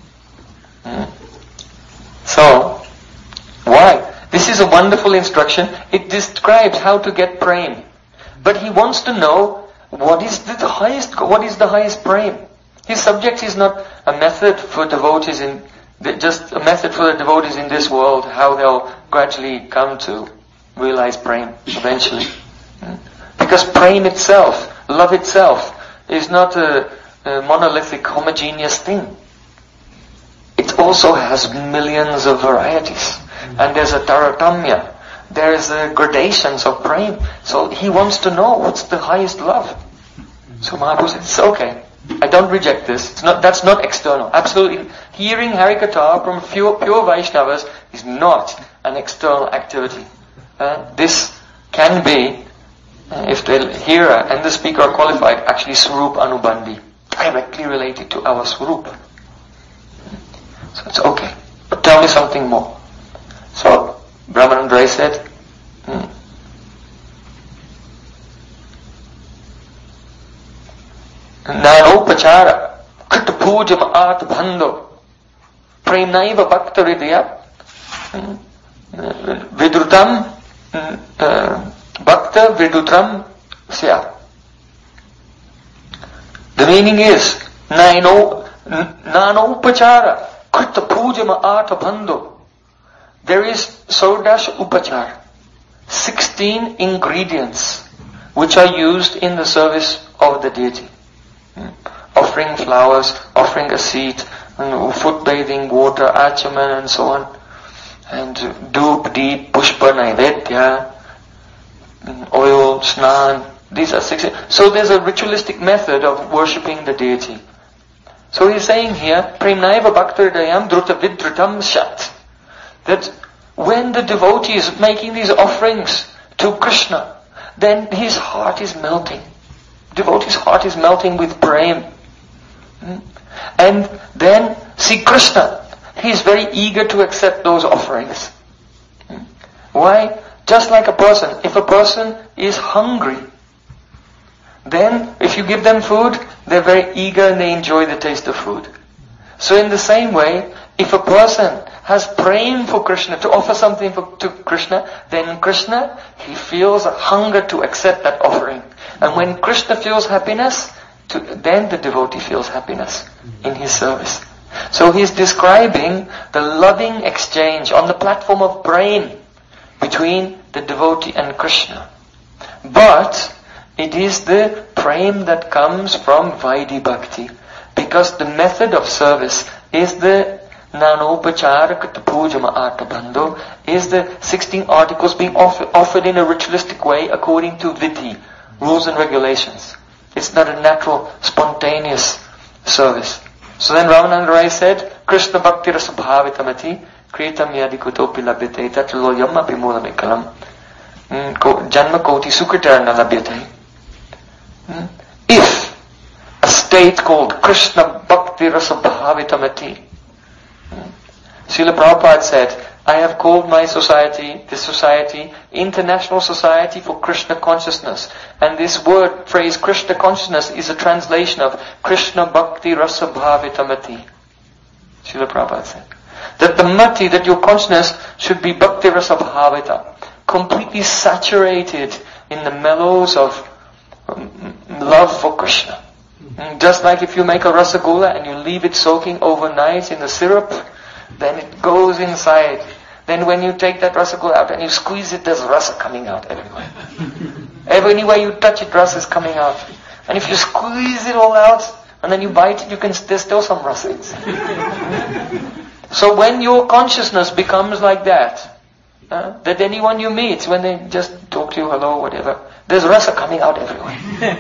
So, why? This is a wonderful instruction. It describes how to get prema. But he wants to know what is the highest prema. His subject is not a method for devotees just a method for the devotees in this world, how they'll gradually come to realize prema eventually. Because prema itself, love itself, is not a monolithic, homogeneous thing. also has millions of varieties. And there's a taratamya. There's gradations of prema. So he wants to know what's the highest love. So Mahaprabhu said, it's okay. I don't reject this. That's not external. Absolutely. Hearing Harikatha from pure Vaishnavas is not an external activity. This can be, if the hearer and the speaker are qualified, actually Swarup Anubandhi, directly related to our Swarup. So it's okay. But tell me something more. So Brahmananda Rai said, Nanopachara Krita Pujam Art Bhando Premnaiva Bhakta Ridya Vidrutam Bhakta Vidutram Sya. The meaning is Nanopachara Krita Pujam Art Bhando. There is Sodash Upachar, 16 ingredients which are used in the service of the deity. Offering flowers, offering a seat, foot bathing, water, achaman and so on. And Doop, Deep, Pushpa, Naivedya, oil, Snan. These are 16. So there's a ritualistic method of worshipping the deity. So he's saying here, Premnaiva Bhaktaridayam Druta Vidrutam Shat. That when the devotee is making these offerings to Krishna, then his heart is melting. Devotee's heart is melting with prema. And then see Krishna, he is very eager to accept those offerings. Why? Just like a person, if a person is hungry, then if you give them food, they're very eager and they enjoy the taste of food. So in the same way, if a person has praying for Krishna, to offer something to Krishna, then Krishna, he feels a hunger to accept that offering. And when Krishna feels happiness, then the devotee feels happiness in his service. So he's describing the loving exchange on the platform of prema between the devotee and Krishna. But it is the prema that comes from Vaidhi Bhakti, because the method of service is the Nanopachara Pujama Arta Bandho, is the 16 articles being offered in a ritualistic way according to Vidhi, rules and regulations. It's not a natural, spontaneous service. So then Ramananda Rai said, Krishna Bhakti Rasa Bhavitamati Kritam Yadikutopi Labhyate Tatlo Yamma Pimulamikalam Janma Koti Sukritarna Labhyate. If a state called Krishna Bhakti Rasa Bhavitamati, Srila Prabhupada said, I have called my society, this society, International Society for Krishna Consciousness. And this phrase Krishna Consciousness is a translation of Krishna Bhakti Rasa Bhavita Mati. Srila Prabhupada said. That the mati, that your consciousness should be Bhakti Rasa Bhavita, completely saturated in the mellows of love for Krishna. Just like if you make a rasagula and you leave it soaking overnight in the syrup, then it goes inside. Then when you take that rasagula out and you squeeze it, there's rasa coming out everywhere. Anywhere you touch it, rasa is coming out. And if you squeeze it all out and then you bite it, there's still some rasa inside. So when your consciousness becomes like that anyone you meet, when they just talk to you, hello, whatever, there's rasa coming out everywhere.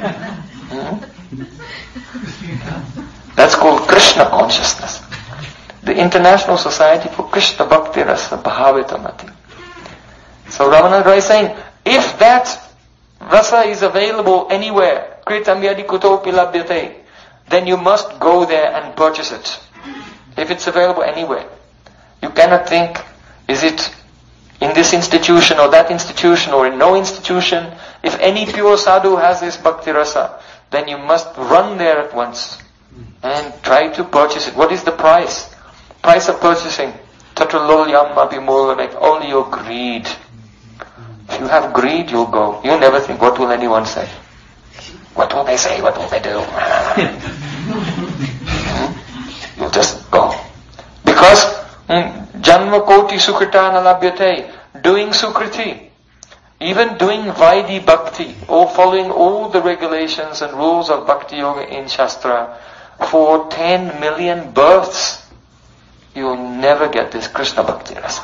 That's called Krishna consciousness. The International Society for Krishna Bhakti Rasa Bhavitamati. So Ramananda Rai is saying, if that rasa is available anywhere, Kritam Yadi Kutopi Labhyate, then you must go there and purchase it. If it's available anywhere. You cannot think, is it in this institution or that institution or in no institution? If any pure sadhu has this Bhakti Rasa, then you must run there at once and try to purchase it. What is the price? Price of purchasing. Only your greed. If you have greed, you'll go. You never think, what will anyone say? What will they say? What will they do? You'll just go. Because Janma Koti Sukritana Labhyate, doing Sukriti, even doing Vaidhi Bhakti, or following all the regulations and rules of Bhakti Yoga in Shastra, for 10 million births, you will never get this Krishna Bhakti Rasa.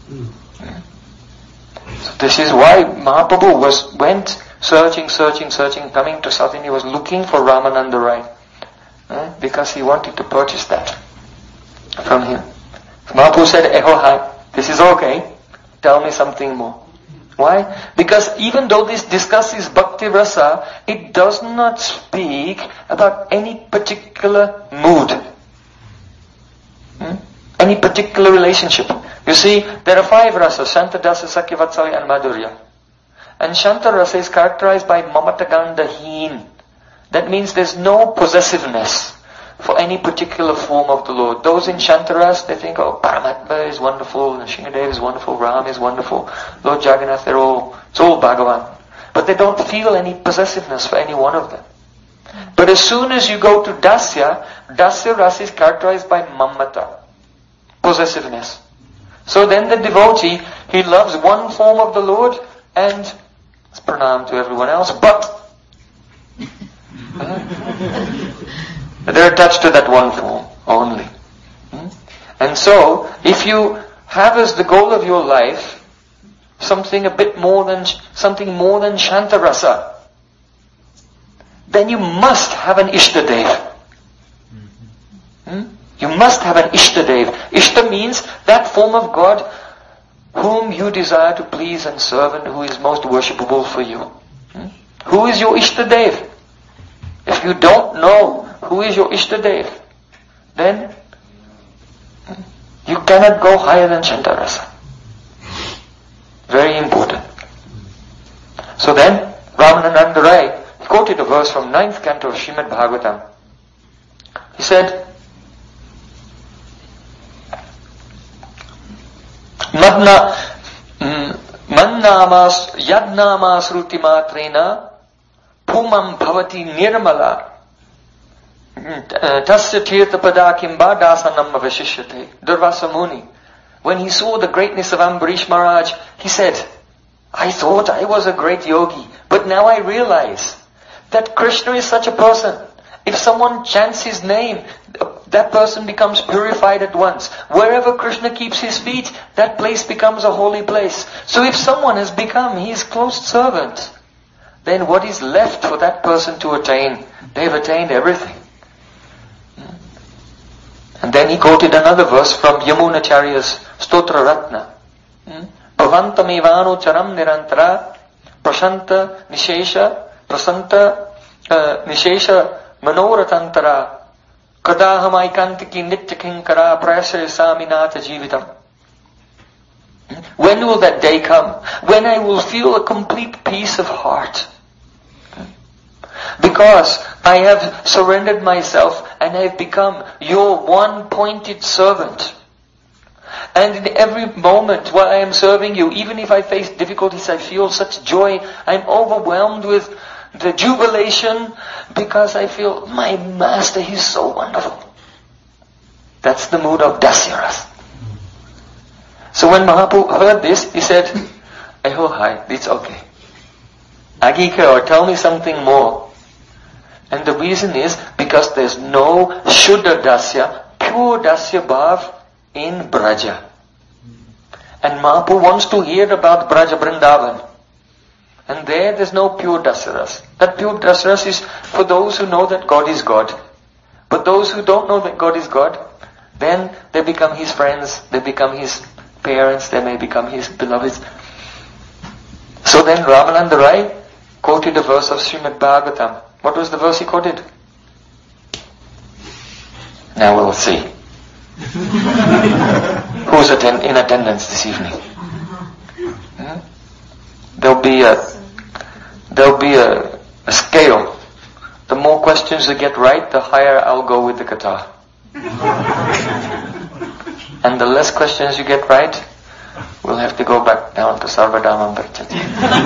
So this is why Mahaprabhu went searching, coming to South India, was looking for Ramananda Rai. Because he wanted to purchase that from him. Mahaprabhu said, hi, this is okay. Tell me something more. Why? Because even though this discusses Bhakti Rasa, it does not speak about any particular mood. Any particular relationship. You see, there are 5 rasas, Shanta, Dasa, Sakya, Vatsalya and Madhurya. And Shanta Rasa is characterized by Mamataganda Heen. That means there's no possessiveness for any particular form of the Lord. Those in Shantaras, they think, Paramatma is wonderful, Nrsimhadev is wonderful, Ram is wonderful, Lord Jagannath, it's all Bhagavan. But they don't feel any possessiveness for any one of them. But as soon as you go to Dasya Rasa is characterized by Mamata, possessiveness. So then the devotee, he loves one form of the Lord and it's pranam to everyone else, but they're attached to that one form only. And so, if you have as the goal of your life something more than Shanta Rasa, then you must have an Ishtadev. You must have an Ishtadev. Ishta means that form of God whom you desire to please and serve and who is most worshipable for you. Who is your Ishtadev? If you don't know who is your Ishtadev, then you cannot go higher than Shantarasa. Very important. So then, Ramananda Rai quoted a verse from 9th canto of Srimad Bhagavatam. He said, Yadnama sruti matrena Pumam bhavati nirmala tasya tirtha pada kimba dasanam avashishyate. Durvasa Muni, when he saw the greatness of Ambarish Maharaj, he said, I thought I was a great yogi, but now I realize that Krishna is such a person. If someone chants his name, that person becomes purified at once. Wherever Krishna keeps his feet, that place becomes a holy place. So if someone has become his close servant, then what is left for that person to attain? They've attained everything. And then he quoted another verse from Yamunacharya's Stotra Ratna. Bhavantamevano charam nirantara prashanta nishesha manoratantara kadaham aikantiki nityakinkara prayasya saminata jivitam. When will that day come? When I will feel a complete peace of heart. Because I have surrendered myself and I have become your one-pointed servant. And in every moment while I am serving you, even if I face difficulties, I feel such joy. I'm overwhelmed with the jubilation because I feel my master, he's so wonderful. That's the mood of Dasyaras. So when Mahaprabhu heard this, he said, hi, it's okay. Agika, or tell me something more. And the reason is because there's no Shuddha Dasya, pure Dasya Bhav in Braja. And Mahaprabhu wants to hear about Braja Vrindavan. And there's no pure Dasaras. That pure Dasaras is for those who know that God is God. But those who don't know that God is God, then they become His friends, they become His parents, they may become His beloveds. So then Ramananda Rai quoted a verse of Srimad Bhagavatam. What was the verse he quoted? Now we'll see. Who's in attendance this evening? There'll be a scale. The more questions you get right, the higher I'll go with the katha. And the less questions you get right, we'll have to go back down to Sarvadhamam Varchati.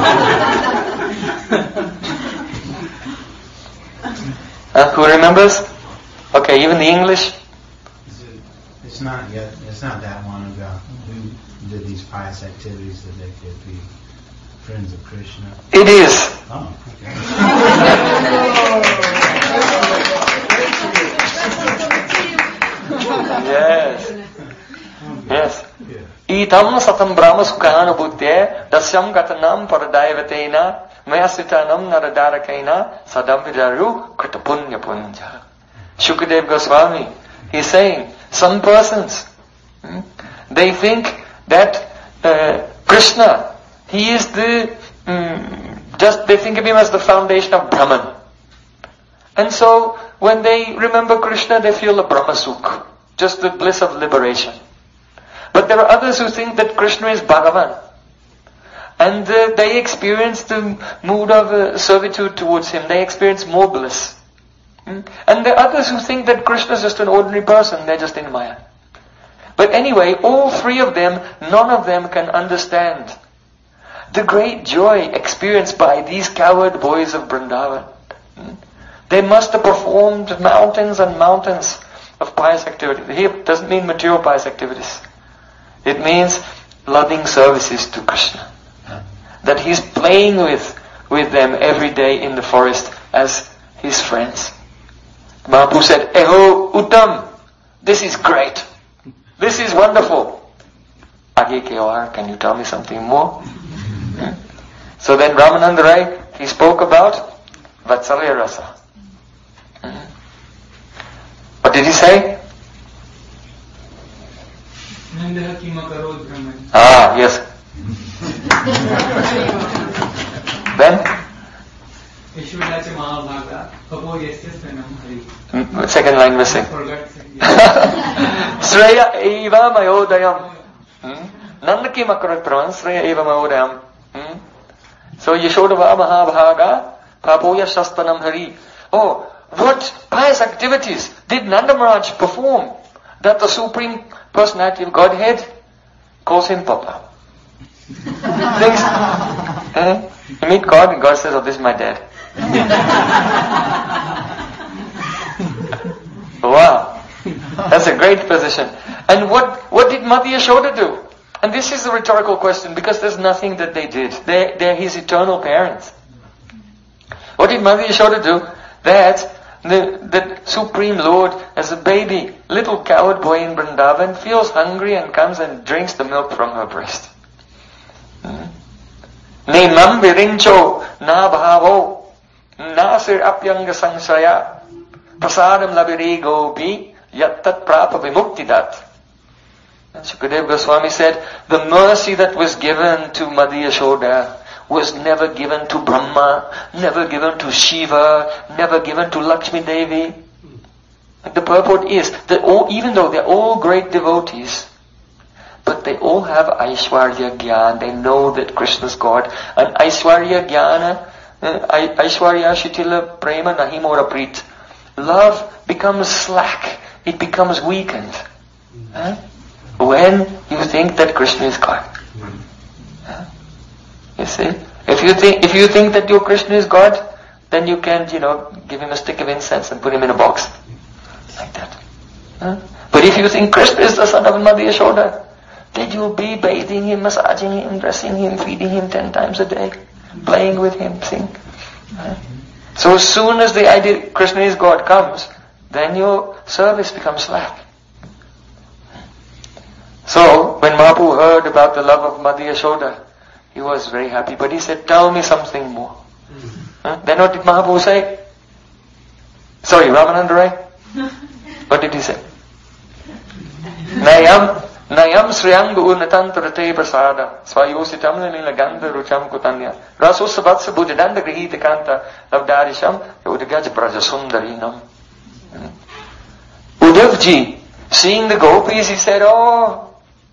Who remembers? Okay, even the English? It's not that long ago who did these pious activities that they could be friends of Krishna. It is. Oh, okay. Yes. Hitam satam brahma sukhanubhutya dasyam gatanam paradaivatena mayasitanam naradarakena sadam vidaru kritapunya punja. Shukadeva Goswami, he's saying, some persons, they think that Krishna, he is they think of him as the foundation of Brahman. And so, when they remember Krishna, they feel the Brahma Sukh, just the bliss of liberation. But there are others who think that Krishna is Bhagavan. And they experience the mood of servitude towards him. They experience more bliss. And there are others who think that Krishna is just an ordinary person. They're just in Maya. But anyway, all three of them, none of them can understand the great joy experienced by these cowherd boys of Vrindavan. They must have performed mountains and mountains of pious activity. Here doesn't mean material pious activities. It means loving services to Krishna. That he's playing with them every day in the forest as his friends. Mahaprabhu said, Eho Uttam, this is great. This is wonderful. Age ke aur, can you tell me something more? So then Ramananda Rai, he spoke about Vatsalya Rasa. What did he say? Ah, yes. Then? Second line missing. Sreya eva mayodayam. Nandaki makarat praman Sreya eva mayodayam. So Yashodava Mahabhaga Papoya Shastanam Hari. Oh, what pious activities did Nanda Maharaj perform that the Supreme Personality of Godhead calls him Papa? You meet God and God says, oh, this is my dad. Wow. That's a great position. And what did Mother Yashoda do? And this is a rhetorical question because there's nothing that they did. They're his eternal parents. What did Mother Yashoda do? That the Supreme Lord, as a baby, little cowherd boy in Vrindavan, feels hungry and comes and drinks the milk from her breast. Nemam virincho na bhavo nasir apyanga sangsaya prasadam labiri gopi yattat prapa vimuktidat. And Shukadeva Goswami said, the mercy that was given to Mother Yashoda was never given to Brahma, never given to Shiva, never given to Lakshmi Devi. The purport is that even though they're all great devotees, but they all have Aishwarya Gyan. They know that Krishna's God. And Aishwarya Gyana, Aishwarya Shitila Prema Nahimora Prit. Love becomes slack. It becomes weakened. When you think that Krishna is God. You see? If you think that your Krishna is God, then you can, give him a stick of incense and put him in a box. Like that. But if you think Krishna is the son of Mother Yashoda, then you'll be bathing him, massaging him, dressing him, feeding him 10 times a day, playing with him, sing. So as soon as the idea Krishna is God comes, then your service becomes slack. So when Mahaprabhu heard about the love of Mother Yashoda, he was very happy, but he said, tell me something more. Then what did Mahaprabhu say? Sorry, Ramananda Rai? What did he say? Nayam Sriyang Unatantrate Prasada Swayositam Nilaganda Rucham Kutanya Rasosavatsa Buddhadanda Grihita Kanta Lavdarisham Udagaj Brajasundarinam. Uddhavji, seeing the gopis, he said, oh,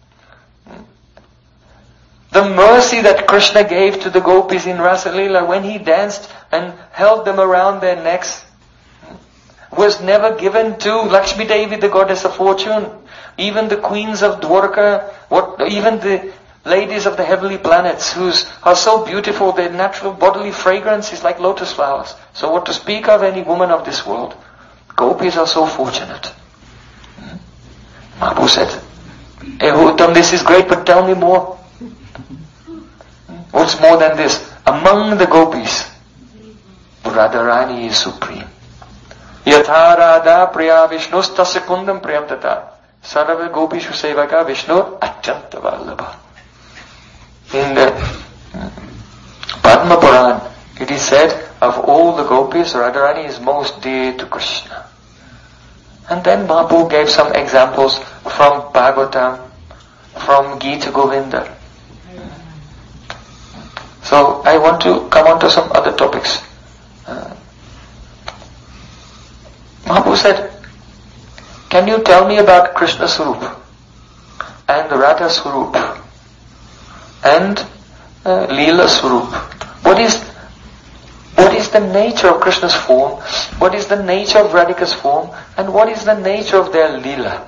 the mercy that Krishna gave to the gopis in Rasa Leela when he danced and held them around their necks was never given to Lakshmi Devi, the goddess of fortune. Even the queens of Dwarka, even the ladies of the heavenly planets who are so beautiful, their natural bodily fragrance is like lotus flowers. So what to speak of any woman of this world? Gopis are so fortunate. Mahaprabhu said, Eho Uttam, this is great, but tell me more. What's more than this? Among the gopis, Radharani is supreme. Yatha Radha Priya Vishnus Tasya Kundam Priyam Tata. Sarva Gopishu Sevaka Vishnu Atyanta Vallabha. In the Padma Puran, it is said, of all the gopis, Radharani is most dear to Krishna. And then Mahaprabhu gave some examples from Bhagavatam, from Gita Govinda. So I want to come on to some other topics. Mahaprabhu said, can you tell me about Krishna Swarup and Radha Swarup and Leela Swarup? What is the nature of Krishna's form? What is the nature of Radhika's form? And what is the nature of their Leela?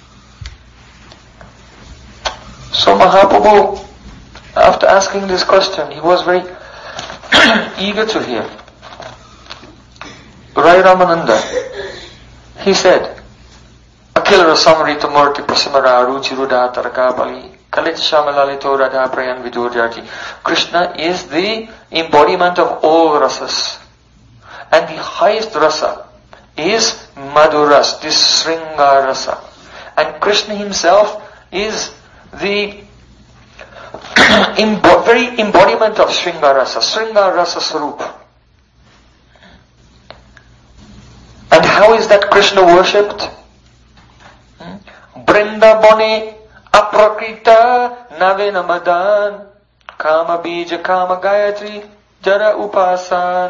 So Mahaprabhu, after asking this question, he was very eager to hear. Rai Ramananda, he said, Akhil Rasamrita Murti Prasimara Ruchiruda Tarakapali Kalit Shamalalito Radha Prayan Vidurjati. Krishna is the embodiment of all rasas. And the highest rasa is Madhuras, this Sringa rasa. And Krishna himself is the very embodiment of Sringa rasa, Sringa rasa Swarup. And how is that Krishna worshipped? Brindaboni aprakrita navena madan kama bija kama gayatri jara upasan.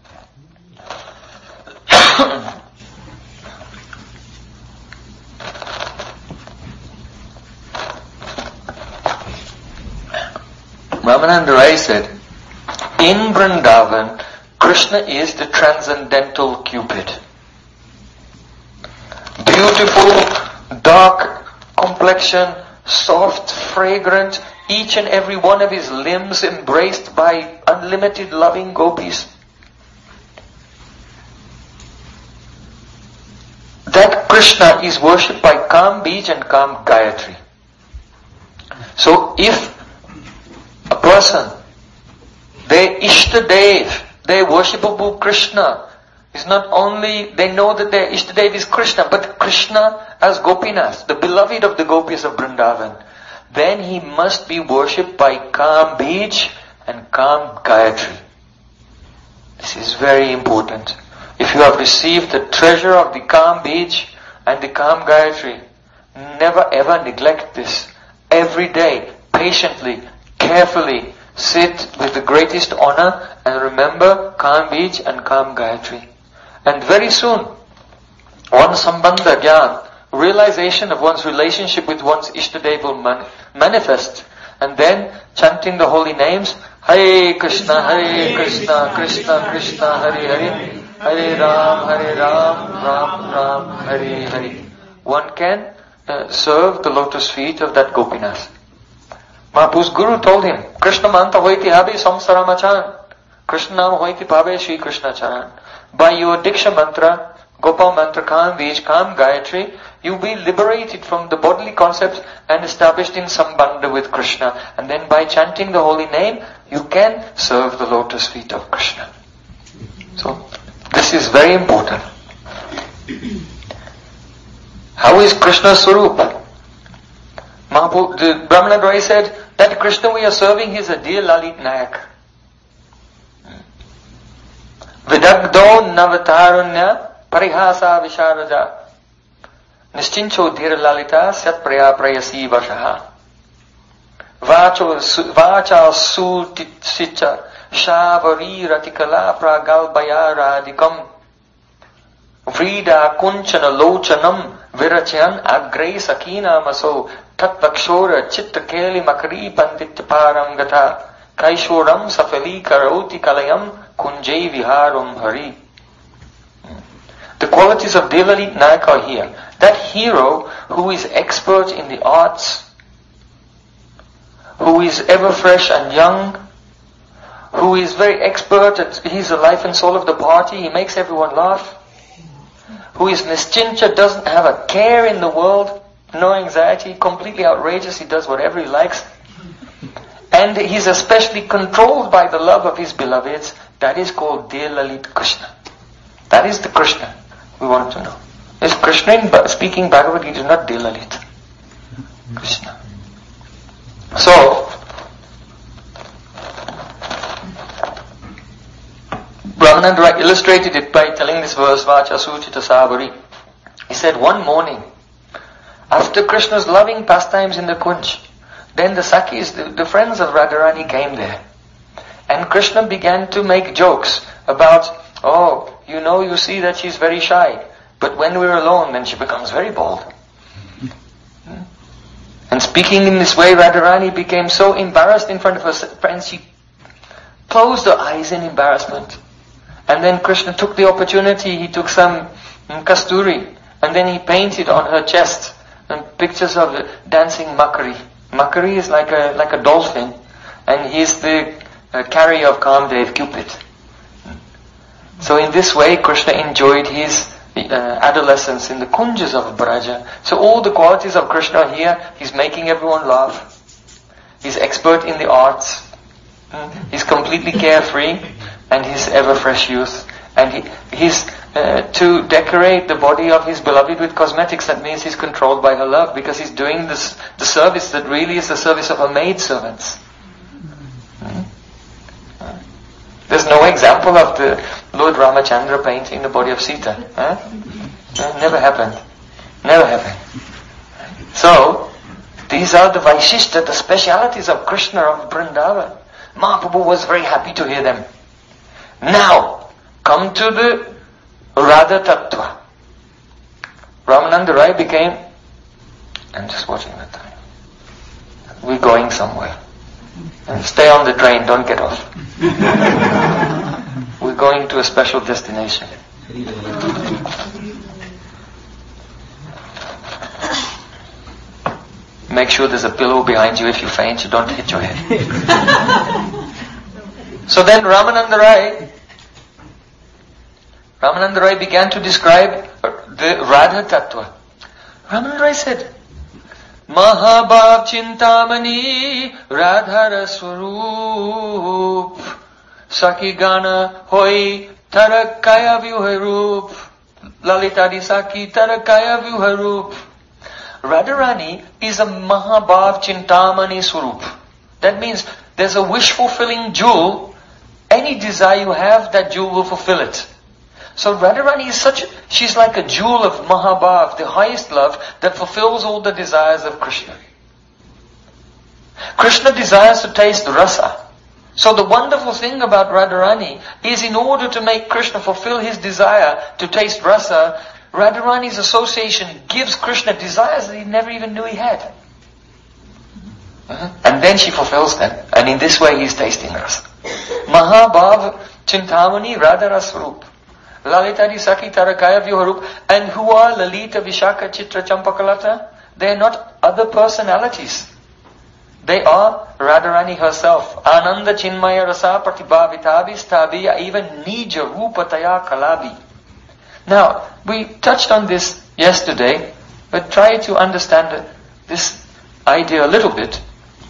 Ramananda Rai said, in Vrindavan, Krishna is the transcendental Cupid. Beautiful, dark complexion, soft, fragrant, each and every one of his limbs embraced by unlimited loving gopis. That Krishna is worshipped by Kam Bij and Kam Gayatri. So if a person, their Ishtadev, their worshipable Krishna, is not only, they know that their Ishtadev is Krishna, but Krishna as Gopinath, the beloved of the gopis of Vrindavan, then he must be worshipped by Kam Bij and Kam Gayatri. This is very important. If you have received the treasure of the Kam Bij and the Kam Gayatri, never ever neglect this. Every day, patiently, carefully, sit with the greatest honor and remember Kam Bij and Kam Gayatri. And very soon, one's Sambandha Gyan, realization of one's relationship with one's Ishtadev will manifest. And then, chanting the holy names, Hare Krishna, Krishna Krishna, Hare Hare, Hare Ram, Ram Ram, Hare Hare. One can serve the lotus feet of that Gopinath. Mahaprabhu's Guru told him, Krishna manta hoiti habe samsaramachan. Krishna nam hoiti pabe Shri Krishna charan. By your Diksha mantra, Gopal mantra, Kam Bij, Kam Gayatri, you'll be liberated from the bodily concepts and established in Sambandha with Krishna. And then by chanting the holy name, you can serve the lotus feet of Krishna. So, this is very important. How is Krishna Swarup? Mahaprabhu, the Brahmana Rai said, that Krishna we are serving is a dear Lalit Nayak. Vidagdo Navatarunya Parihasa Visharaja Nischincho Dhira Lalita Syat Praya Prayasi Vashaha Vacha Sultitcha Shavari Ratikala Pragalbaya Radikam Vrida Kunchana Lochanam Virachan Agre Sakina Maso Tatvakshora Chitta Keli Makari Pandit Param Gata Kaishoram Safali Karauti Kalayam Kunjai Viharum Hari. The qualities of Devlalit Nayak are here. That hero who is expert in the arts, who is ever fresh and young, who is very expert at, he's the life and soul of the party, he makes everyone laugh, who is Nischincha, doesn't have a care in the world, no anxiety, completely outrageous, he does whatever he likes, and he's especially controlled by the love of his beloveds. That is called Dear Lalit Krishna. That is the Krishna we want to know. Is Krishna speaking Bhagavad Gita, not De Lalita. Krishna. So, Brahmananda illustrated it by telling this verse, Vacha Suchita Sabari. He said, one morning, after Krishna's loving pastimes in the Kunj, then the Sakhis, the friends of Radharani came there. And Krishna began to make jokes about, you see that she's very shy. But when we're alone, then she becomes very bold. And speaking in this way, Radharani became so embarrassed in front of her friends, she closed her eyes in embarrassment. And then Krishna took the opportunity, he took some kasturi, and then he painted on her chest pictures of dancing Makari. Makari is like a dolphin, and he's the carrier of Kamdev, Cupid. So in this way, Krishna enjoyed his adolescence in the kunjas of Braja. So all the qualities of Krishna are here. He's making everyone laugh. He's expert in the arts. He's completely carefree, and he's ever fresh youth. And he's to decorate the body of his beloved with cosmetics. That means he's controlled by her love, because he's doing the service that really is the service of her maidservants. There's no example of the Lord Ramachandra painting the body of Sita. Never happened. Never happened. So, these are the Vaishishta, the specialities of Krishna of Vrindavan. Mahaprabhu was very happy to hear them. Now, come to the Radha Tattva. Ramananda Rai became... I'm just watching the time. We're going somewhere. And stay on the train, don't get off. We're going to a special destination. Make sure there's a pillow behind you. If you faint, you don't hit your head. So then Ramananda Rai began to describe the Radha Tattva. Ramananda Rai said, Mahabhav Chintamani Radhara Swarup Saki Gana Hoi Tarakaya Vyuharup Lalitadi Saki Tarakaya Vyuharup. Radharani is a Mahabhav Chintamani Swarup. That means there's a wish-fulfilling jewel. Any desire you have, that jewel will fulfill it. So Radharani is she's like a jewel of Mahabhav, the highest love that fulfills all the desires of Krishna. Krishna desires to taste rasa. So the wonderful thing about Radharani is, in order to make Krishna fulfill his desire to taste rasa, Radharani's association gives Krishna desires that he never even knew he had. And then she fulfills them. And in this way he's tasting rasa. Mahabhav Chintamani Radhara Swarup. Lalitadi Saki Tarakaya Vyuharup. And who are Lalita, Vishaka, Chitra, Champakalata? They are not other personalities. They are Radharani herself. Ananda Chinmaya Rasa Pratibhavitabi Stabiya even Nija Rupataya Kalabi. Now, we touched on this yesterday, but try to understand this idea a little bit.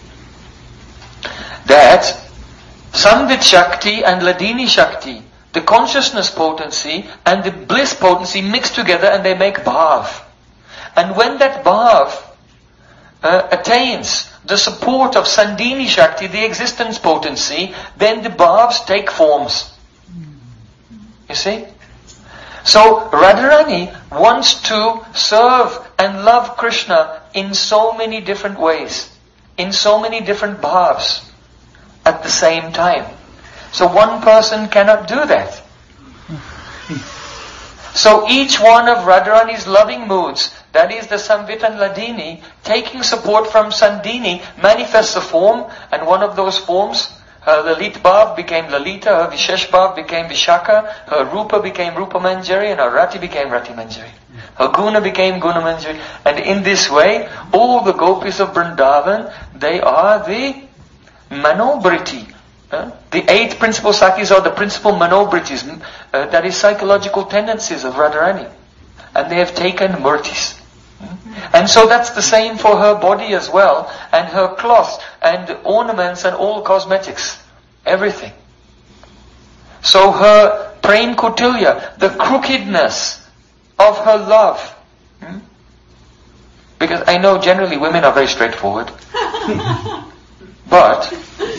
That Samvit Shakti and Ladini Shakti, the consciousness potency and the bliss potency mix together and they make bhav. And when that bhav attains the support of Sandini Shakti, the existence potency, then the bhavs take forms. You see? So Radharani wants to serve and love Krishna in so many different ways, in so many different bhavs at the same time. So one person cannot do that. So each one of Radharani's loving moods, that is the Samvit and Ladini, taking support from Sandini, manifests a form, and one of those forms, her Lalit Bhav became Lalita, her Vishesh Bhav became Vishaka, her Rupa became Rupa Manjari, and her Rati became Rati Manjari. Her Guna became Guna Manjari. And in this way, all the gopis of Vrindavan, they are the Manobriti. The 8 principal Sakis are the principal Manobritis, that is psychological tendencies of Radharani. And they have taken murtis. And so that's the same for her body as well, and her cloth, and ornaments, and all cosmetics. Everything. So her Prem Kautilya, the crookedness of her love. Because I know generally women are very straightforward. But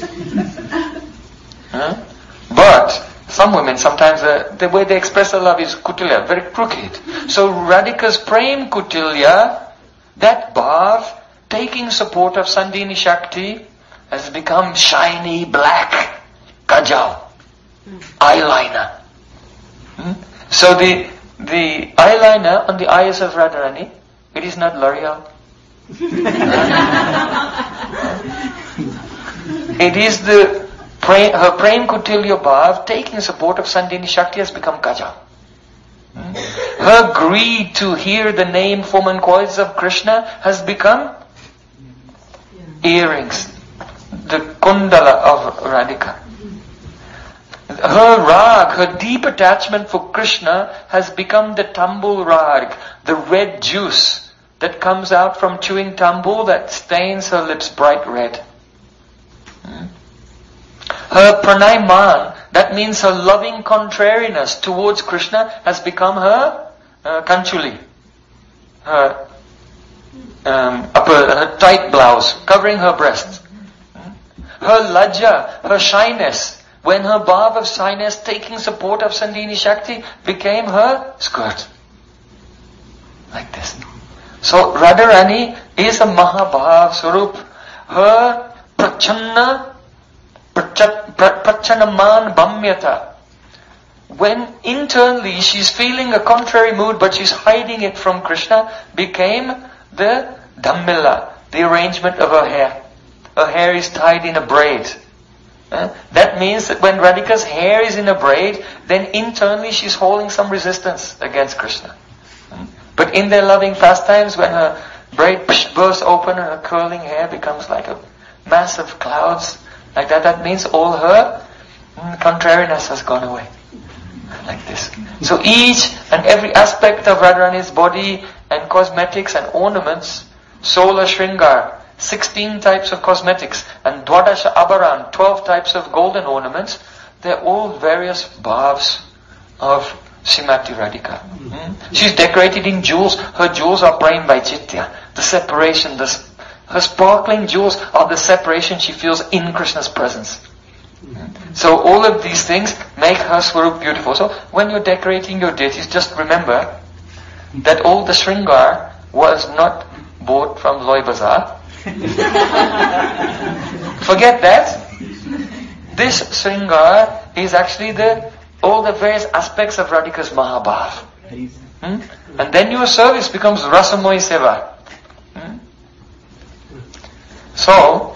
some women, sometimes the way they express their love is kutilya, very crooked. So Radhika's prem kutilya, that bhav, taking support of Sandhini Shakti, has become shiny black kajal, eyeliner. So the eyeliner on the eyes of Radharani, it is not L'Oreal. It is her prem kutilya bhav, taking support of Sandhini Shakti, has become kajal. Her greed to hear the name, form and qualities of Krishna has become earrings, the kundala of Radhika. Her rag, her deep attachment for Krishna has become the tambul rag, the red juice that comes out from chewing tambul that stains her lips bright red. Her pranay man, that means her loving contrariness towards Krishna, has become her kanchuli, her her tight blouse covering her breasts. Her lajja, her shyness, when her bhav of shyness taking support of Sandhini Shakti became her skirt. Like this. So Radharani is a Mahabhav Swarup. Her prachanaman bhamyata. When internally she's feeling a contrary mood but she's hiding it from Krishna, became the dhammila, the arrangement of her hair. Her hair is tied in a braid. That means that when Radhika's hair is in a braid, then internally she's holding some resistance against Krishna. But in their loving pastimes, when her braid bursts open and her curling hair becomes like a mass of clouds, like that means all her contrariness has gone away. Like this. So each and every aspect of Radharani's body and cosmetics and ornaments, Sola Shringar, 16 types of cosmetics, and Dwadasha Abharan, 12 types of golden ornaments, they're all various bhavs of Srimati Radhika. She's decorated in jewels. Her jewels are prem vaicitya, the separation. Her sparkling jewels are the separation she feels in Krishna's presence. So all of these things make her Swarup beautiful. So when you're decorating your deities, just remember that all the Shringar was not bought from Loy Bazaar. Forget that. This Shringar is actually all the various aspects of Radhika's Mahabhav. And then your service becomes Rasamoy Seva. So,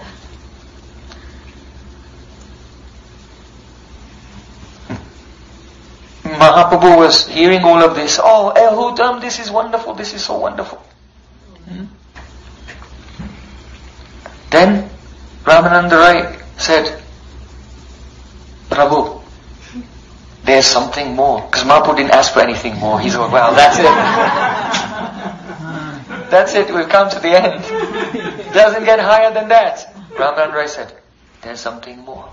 Mahaprabhu was hearing all of this. Oh, Ehudam, this is wonderful, this is so wonderful. Then Ramananda Rai said, Prabhu, there's something more. Because Mahaprabhu didn't ask for anything more. He said, well, that's it. That's it, we've come to the end. Doesn't get higher than that. Ramananda Rai said, there's something more.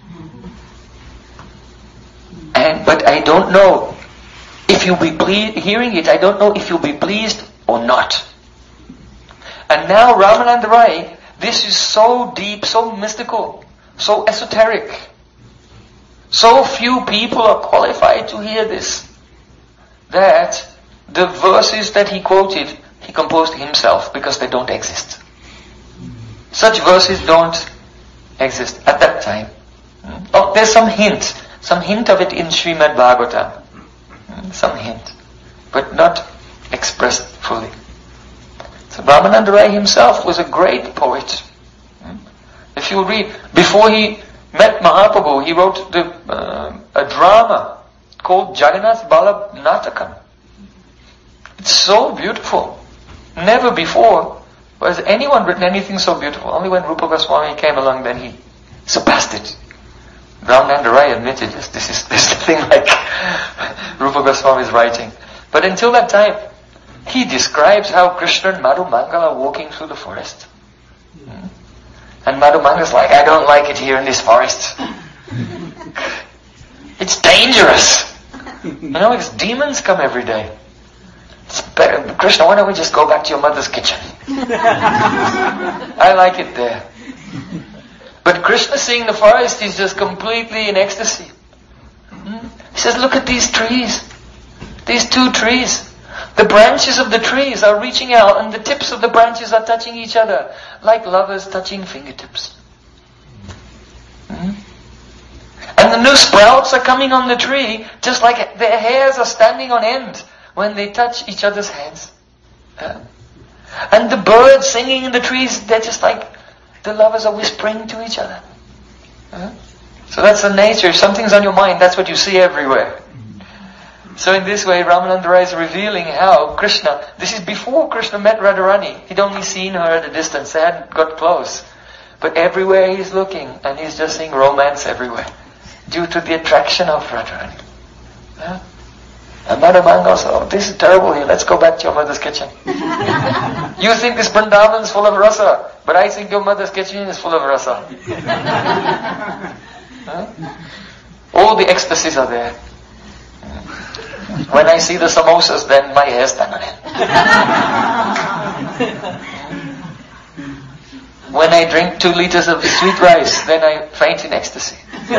But I don't know if you'll be hearing it, I don't know if you'll be pleased or not. And now Ramananda Rai, this is so deep, so mystical, so esoteric. So few people are qualified to hear this, that the verses that he quoted, he composed himself because they don't exist. Such verses don't exist at that time. Oh, there's some hint of it in Srimad Bhagavatam. Some hint, but not expressed fully. So Ramananda Rai himself was a great poet. If you read, before he met Mahaprabhu, he wrote a drama called Jagannath Bala Natakam. It's so beautiful. Never before has anyone written anything so beautiful. Only when Rupa Goswami came along, then he surpassed it. Ramananda Rai admitted, yes, there's nothing like Rupa Goswami's writing. But until that time, he describes how Krishna and Madhu Mangala are walking through the forest. And Madhu Mangala's like, I don't like it here in this forest. It's dangerous. Because demons come every day. Krishna, why don't we just go back to your mother's kitchen? I like it there. But Krishna seeing the forest, he's just completely in ecstasy. He says, look at these trees. These two trees. The branches of the trees are reaching out and the tips of the branches are touching each other like lovers touching fingertips. And the new sprouts are coming on the tree just like their hairs are standing on end when they touch each other's hands. And the birds singing in the trees, they're just like the lovers are whispering to each other. So that's the nature. If something's on your mind, that's what you see everywhere. So in this way, Ramananda Rai is revealing how Krishna, this is before Krishna met Radharani. He'd only seen her at a distance. They hadn't got close. But everywhere he's looking, and he's just seeing romance everywhere, due to the attraction of Radharani. And Madhavan goes, oh, this is terrible here. Let's go back to your mother's kitchen. You think this Vrindavan is full of rasa, but I think your mother's kitchen is full of rasa. All the ecstasies are there. When I see the samosas, then my hair stand on end. When I drink 2 liters of sweet rice, then I faint in ecstasy.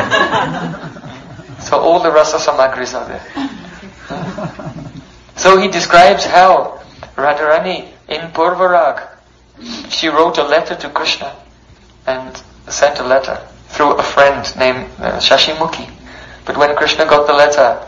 So all the rasa samagris are there. So he describes how Radharani in Purvarag, she wrote a letter to Krishna and sent a letter through a friend named Shashimukhi. But when Krishna got the letter,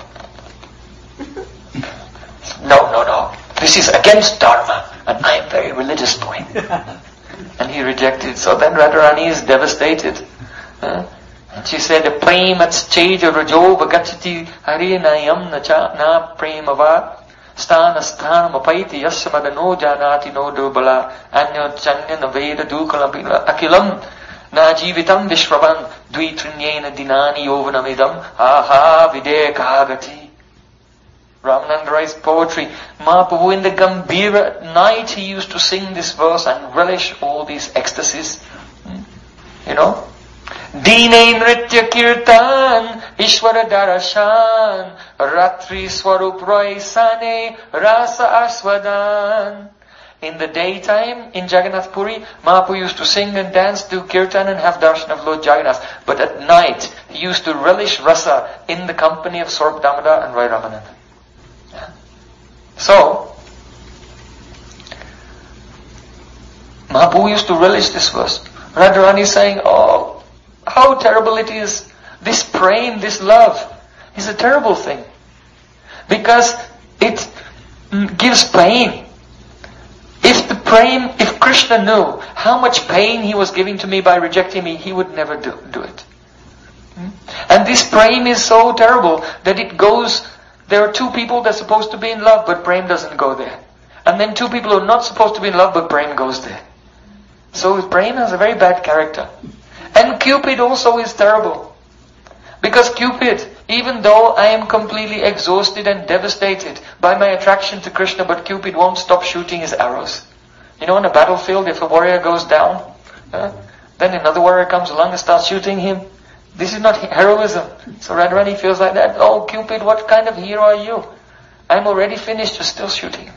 no, this is against Dharma, and I am a very religious boy. And he rejected. So then Radharani is devastated. And she said, Prema cheja rajo vagachati harinayam na premava sthana sthana mapaiti yasya madano janati no durbala anyo chanya naveda dukalam akilam na jivitam vishravan dvitrinyena dinani yovanamidam aha videkagati. Ramananda Rai's poetry. Mahaprabhu in the Gambhira night, he used to sing this verse and relish all these ecstasies. Dine nritya kirtan, Ishvara darashan, Ratri swarup roy sane, Rasa aswadan. In the daytime, in Jagannath Puri, Mahaprabhu used to sing and dance, do kirtan and have darshan of Lord Jagannath. But at night, he used to relish rasa in the company of Swarup Damodar and Rai Ramananda. So, Mahaprabhu used to relish this verse. Radharani is saying, oh, how terrible it is. This prem, this love, is a terrible thing. Because it gives pain. If Krishna knew how much pain he was giving to me by rejecting me, he would never do it. And this prem is so terrible that it goes. There are 2 people that are supposed to be in love, but prem doesn't go there. And then 2 people who are not supposed to be in love, but prem goes there. So prem has a very bad character. And Cupid also is terrible. Because Cupid, even though I am completely exhausted and devastated by my attraction to Krishna, but Cupid won't stop shooting his arrows. In a battlefield, if a warrior goes down, then another warrior comes along and starts shooting him. This is not heroism. So Radharani feels like that. Oh, Cupid, what kind of hero are you? I'm already finished, you're still shooting.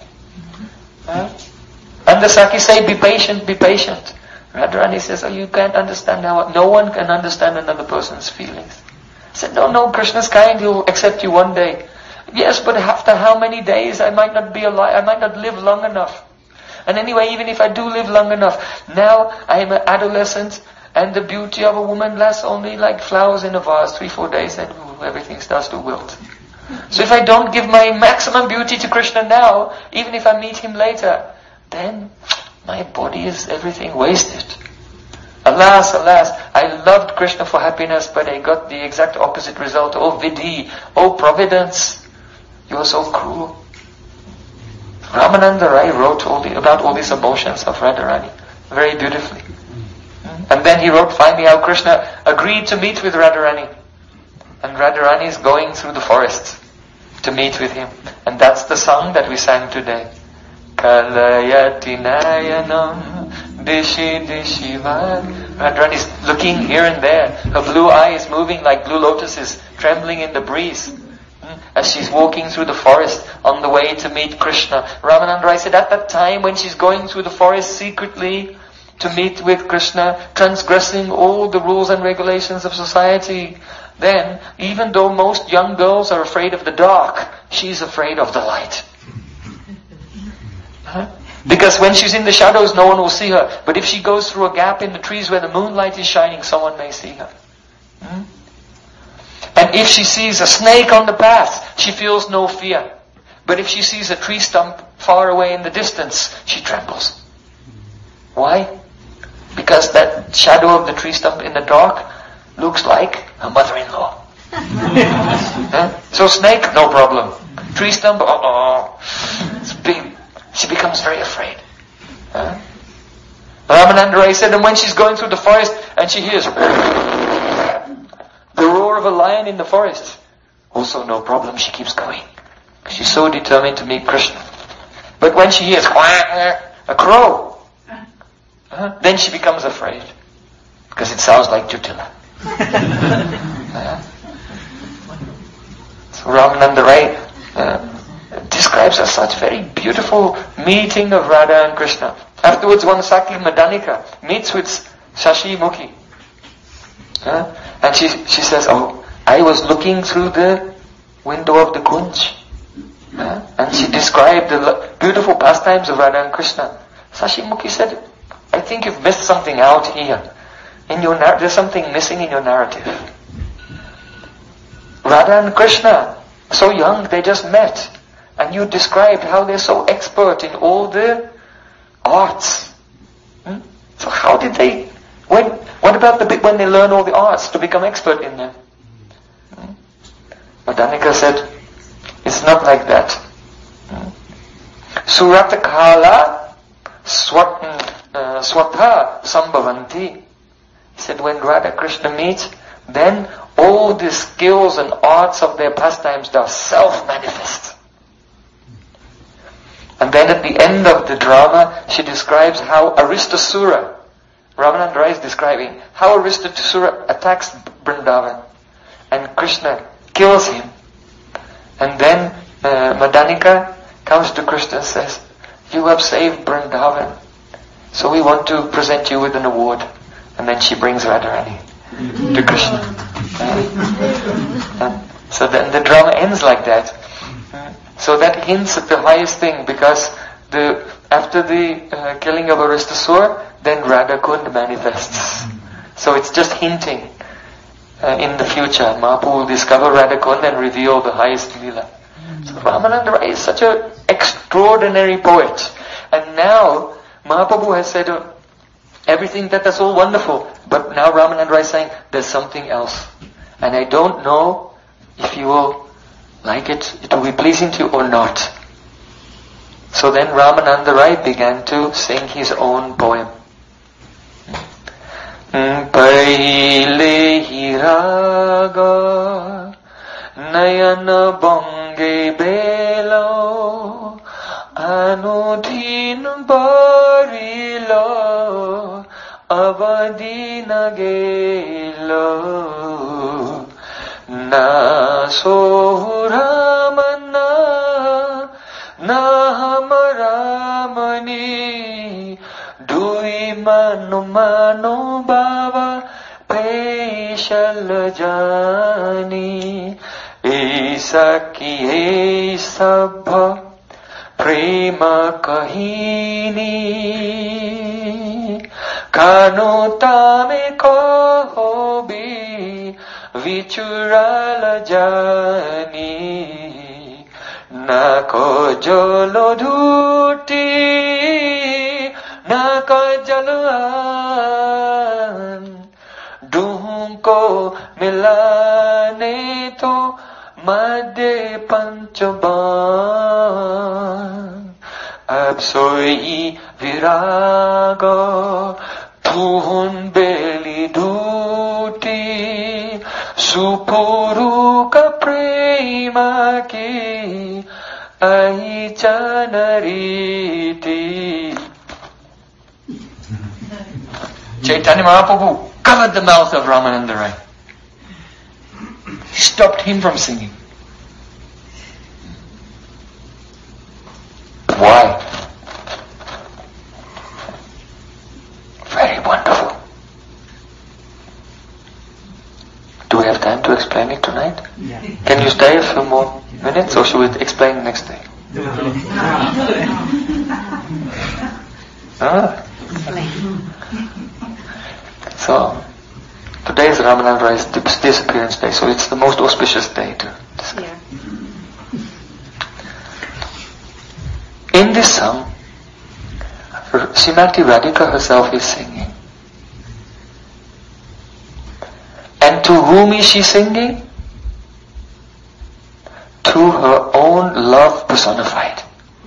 And the Sakis say, be patient, be patient. Radharani says, oh, you can't understand now. No one can understand another person's feelings. I said, no, Krishna's kind, he'll accept you one day. Yes, but after how many days? I might not be alive, I might not live long enough. And anyway, even if I do live long enough, now I am an adolescent, and the beauty of a woman lasts only like flowers in a vase, 3-4 days, and everything starts to wilt. So if I don't give my maximum beauty to Krishna now, even if I meet him later, then my body is everything wasted. Alas, I loved Krishna for happiness, but I got the exact opposite result. Oh Vidhi, oh Providence, you are so cruel. Ramananda Rai wrote about all these emotions of Radharani very beautifully. And then he wrote finally how Krishna agreed to meet with Radharani. And Radharani is going through the forest to meet with him. And that's the song that we sang today. Kalayati nayanam dishi dishivad. Radharani is looking here and there. Her blue eye is moving like blue lotuses, trembling in the breeze. as she's walking through the forest on the way to meet Krishna. Ramananda Rai said at that time when she's going through the forest secretly to meet with Krishna, transgressing all the rules and regulations of society, then even though most young girls are afraid of the dark, she's afraid of the light. Because when she's in the shadows, no one will see her. But if she goes through a gap in the trees where the moonlight is shining, someone may see her. And if she sees a snake on the path, she feels no fear. But if she sees a tree stump far away in the distance, she trembles. Why? Because that shadow of the tree stump in the dark looks like her mother-in-law. So snake, no problem. Tree stump, it's big. She becomes very afraid. Ramananda Rai said, and when she's going through the forest and she hears the roar of a lion in the forest, also no problem, she keeps going. She's so determined to meet Krishna. But when she hears a crow, then she becomes afraid. Because it sounds like Jutila. So Ramananda Rai describes as such very beautiful meeting of Radha and Krishna. Afterwards, one Saki Madanika meets with Shashi Mukhi. And she says, oh, I was looking through the window of the Kunj. And she described the beautiful pastimes of Radha and Krishna. Shashi Mukhi said, I think you've missed something out here. There's something missing in your narrative. Radha and Krishna, so young, they just met. And you described how they're so expert in all the arts. So how did they... What about the bit when they learn all the arts to become expert in them? Madanika said, it's not like that. Suratakala swatha sambhavanti. He said when Radha Krishna meet, then all the skills and arts of their pastimes are self-manifest. And then at the end of the drama, she describes how Aristasura, Ramananda Rai is describing how Aristasura attacks Vrindavan and Krishna kills him. And then Madanika comes to Krishna and says, you have saved Vrindavan, so we want to present you with an award. And then she brings Radharani to Krishna. So then the drama ends like that. So that hints at the highest thing, because after the killing of Aristasura, then Radha Kund manifests. So it's just hinting in the future. Mahaprabhu will discover Radha Kund and reveal the highest lila. So Ramananda Rai is such an extraordinary poet. And now Mahaprabhu has said everything that's all wonderful. But now Ramananda Rai is saying there's something else. And I don't know if you will like it will be pleasing to you or not. So then Ramananda Rai began to sing his own poem. Paile hiraga nayana bonge belo anudhin barilo avadina gelo na sohuramana na hamaramani dui manu baba peshal jani ऐसा किए सब प्रेम कहीनी कानुता में कहो भी विचुराल जानी ना को जलो धूटी ना को जलवान दूहों को मिलाने तो मध्य पंचबान अब सोई विराग तुहुन बेली धूटी सुपुरु का प्रेमा की आई चनरीति. Chaitanya Mahaprabhu covered the mouth of Ramananda Rai. He stopped him from singing. explain it tonight? Yeah. Can you stay a few more minutes, or should we explain next day? So, today is Ramanan Rai's disappearance day, so it's the most auspicious day to discuss. Yeah. In this song, Srimati Radhika herself is singing. And to whom is she singing? To her own love personified.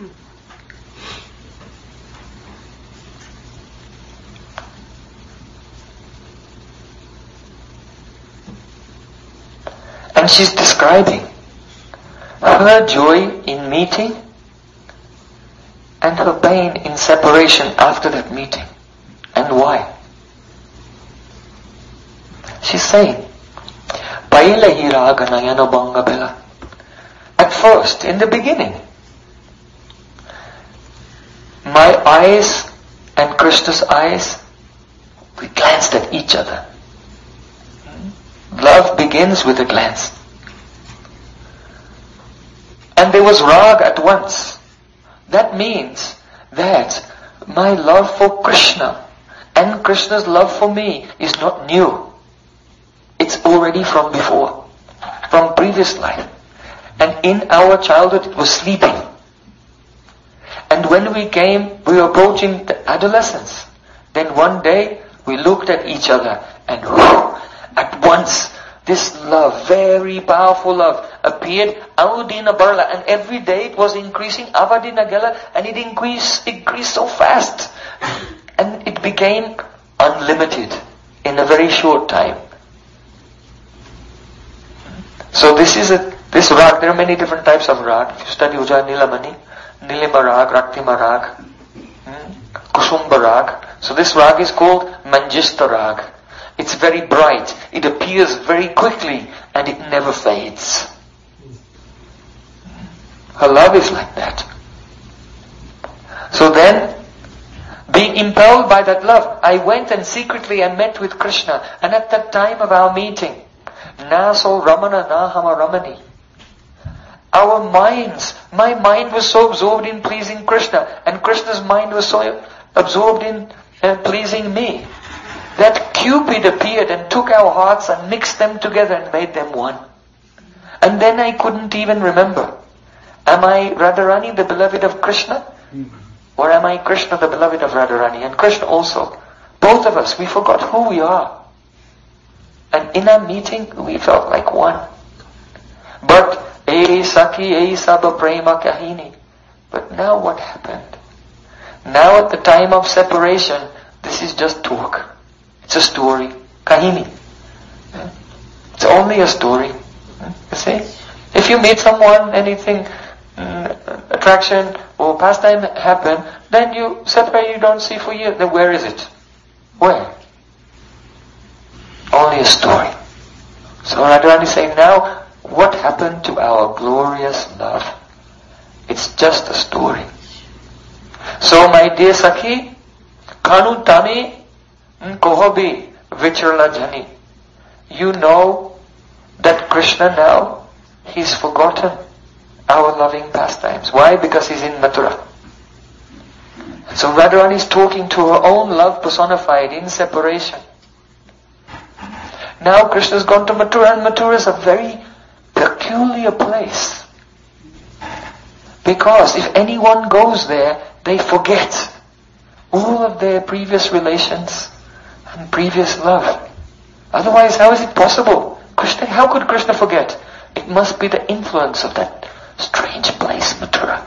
And she's describing her joy in meeting and her pain in separation after that meeting. And why? She's saying, at first, in the beginning, my eyes and Krishna's eyes, we glanced at each other. Love begins with a glance. And there was rag at once. That means that my love for Krishna and Krishna's love for me is not new. It's already from before, from previous life. And in our childhood it was sleeping. And when we were approaching the adolescence. Then one day we looked at each other and at once this love, very powerful love, appeared Avadina Barla, and every day it was increasing Avadina Gala, and it increased so fast. And it became unlimited in a very short time. So this rag, there are many different types of rag. If you study Ujjaya Nilamani, Nilima rag, Raktima rag, Kusumba rag. So this rag is called Manjista rag. It's very bright, it appears very quickly, and it never fades. Her love is like that. So then, being impelled by that love, I went and secretly I met with Krishna. And at that time of our meeting, Naso Ramana Nahama Ramani, our minds, my mind was so absorbed in pleasing Krishna, and Krishna's mind was so absorbed in pleasing me, that Cupid appeared and took our hearts and mixed them together and made them one. And then I couldn't even remember. Am I Radharani, the beloved of Krishna? Or am I Krishna, the beloved of Radharani? And Krishna also. Both of us, we forgot who we are. And in our meeting, we felt like one. But, Sakhi, Saba Prema Kahini. But now what happened? Now at the time of separation, this is just talk. It's a story. Kahini. It's only a story. You see? If you meet someone, anything, attraction or pastime happen, then you separate, you don't see for years. Then where is it? Where? Only a story. So Radharani is saying, now, what happened to our glorious love? It's just a story. So my dear Sakhi, Kanu Tami Kohobi Vicharla Jani. You know that Krishna now, he's forgotten our loving pastimes. Why? Because he's in Mathura. So Radharani is talking to her own love personified in separation. Now Krishna's gone to Mathura, and Mathura is a very peculiar place. Because if anyone goes there, they forget all of their previous relations and previous love. Otherwise, how is it possible? How could Krishna forget? It must be the influence of that strange place, Mathura.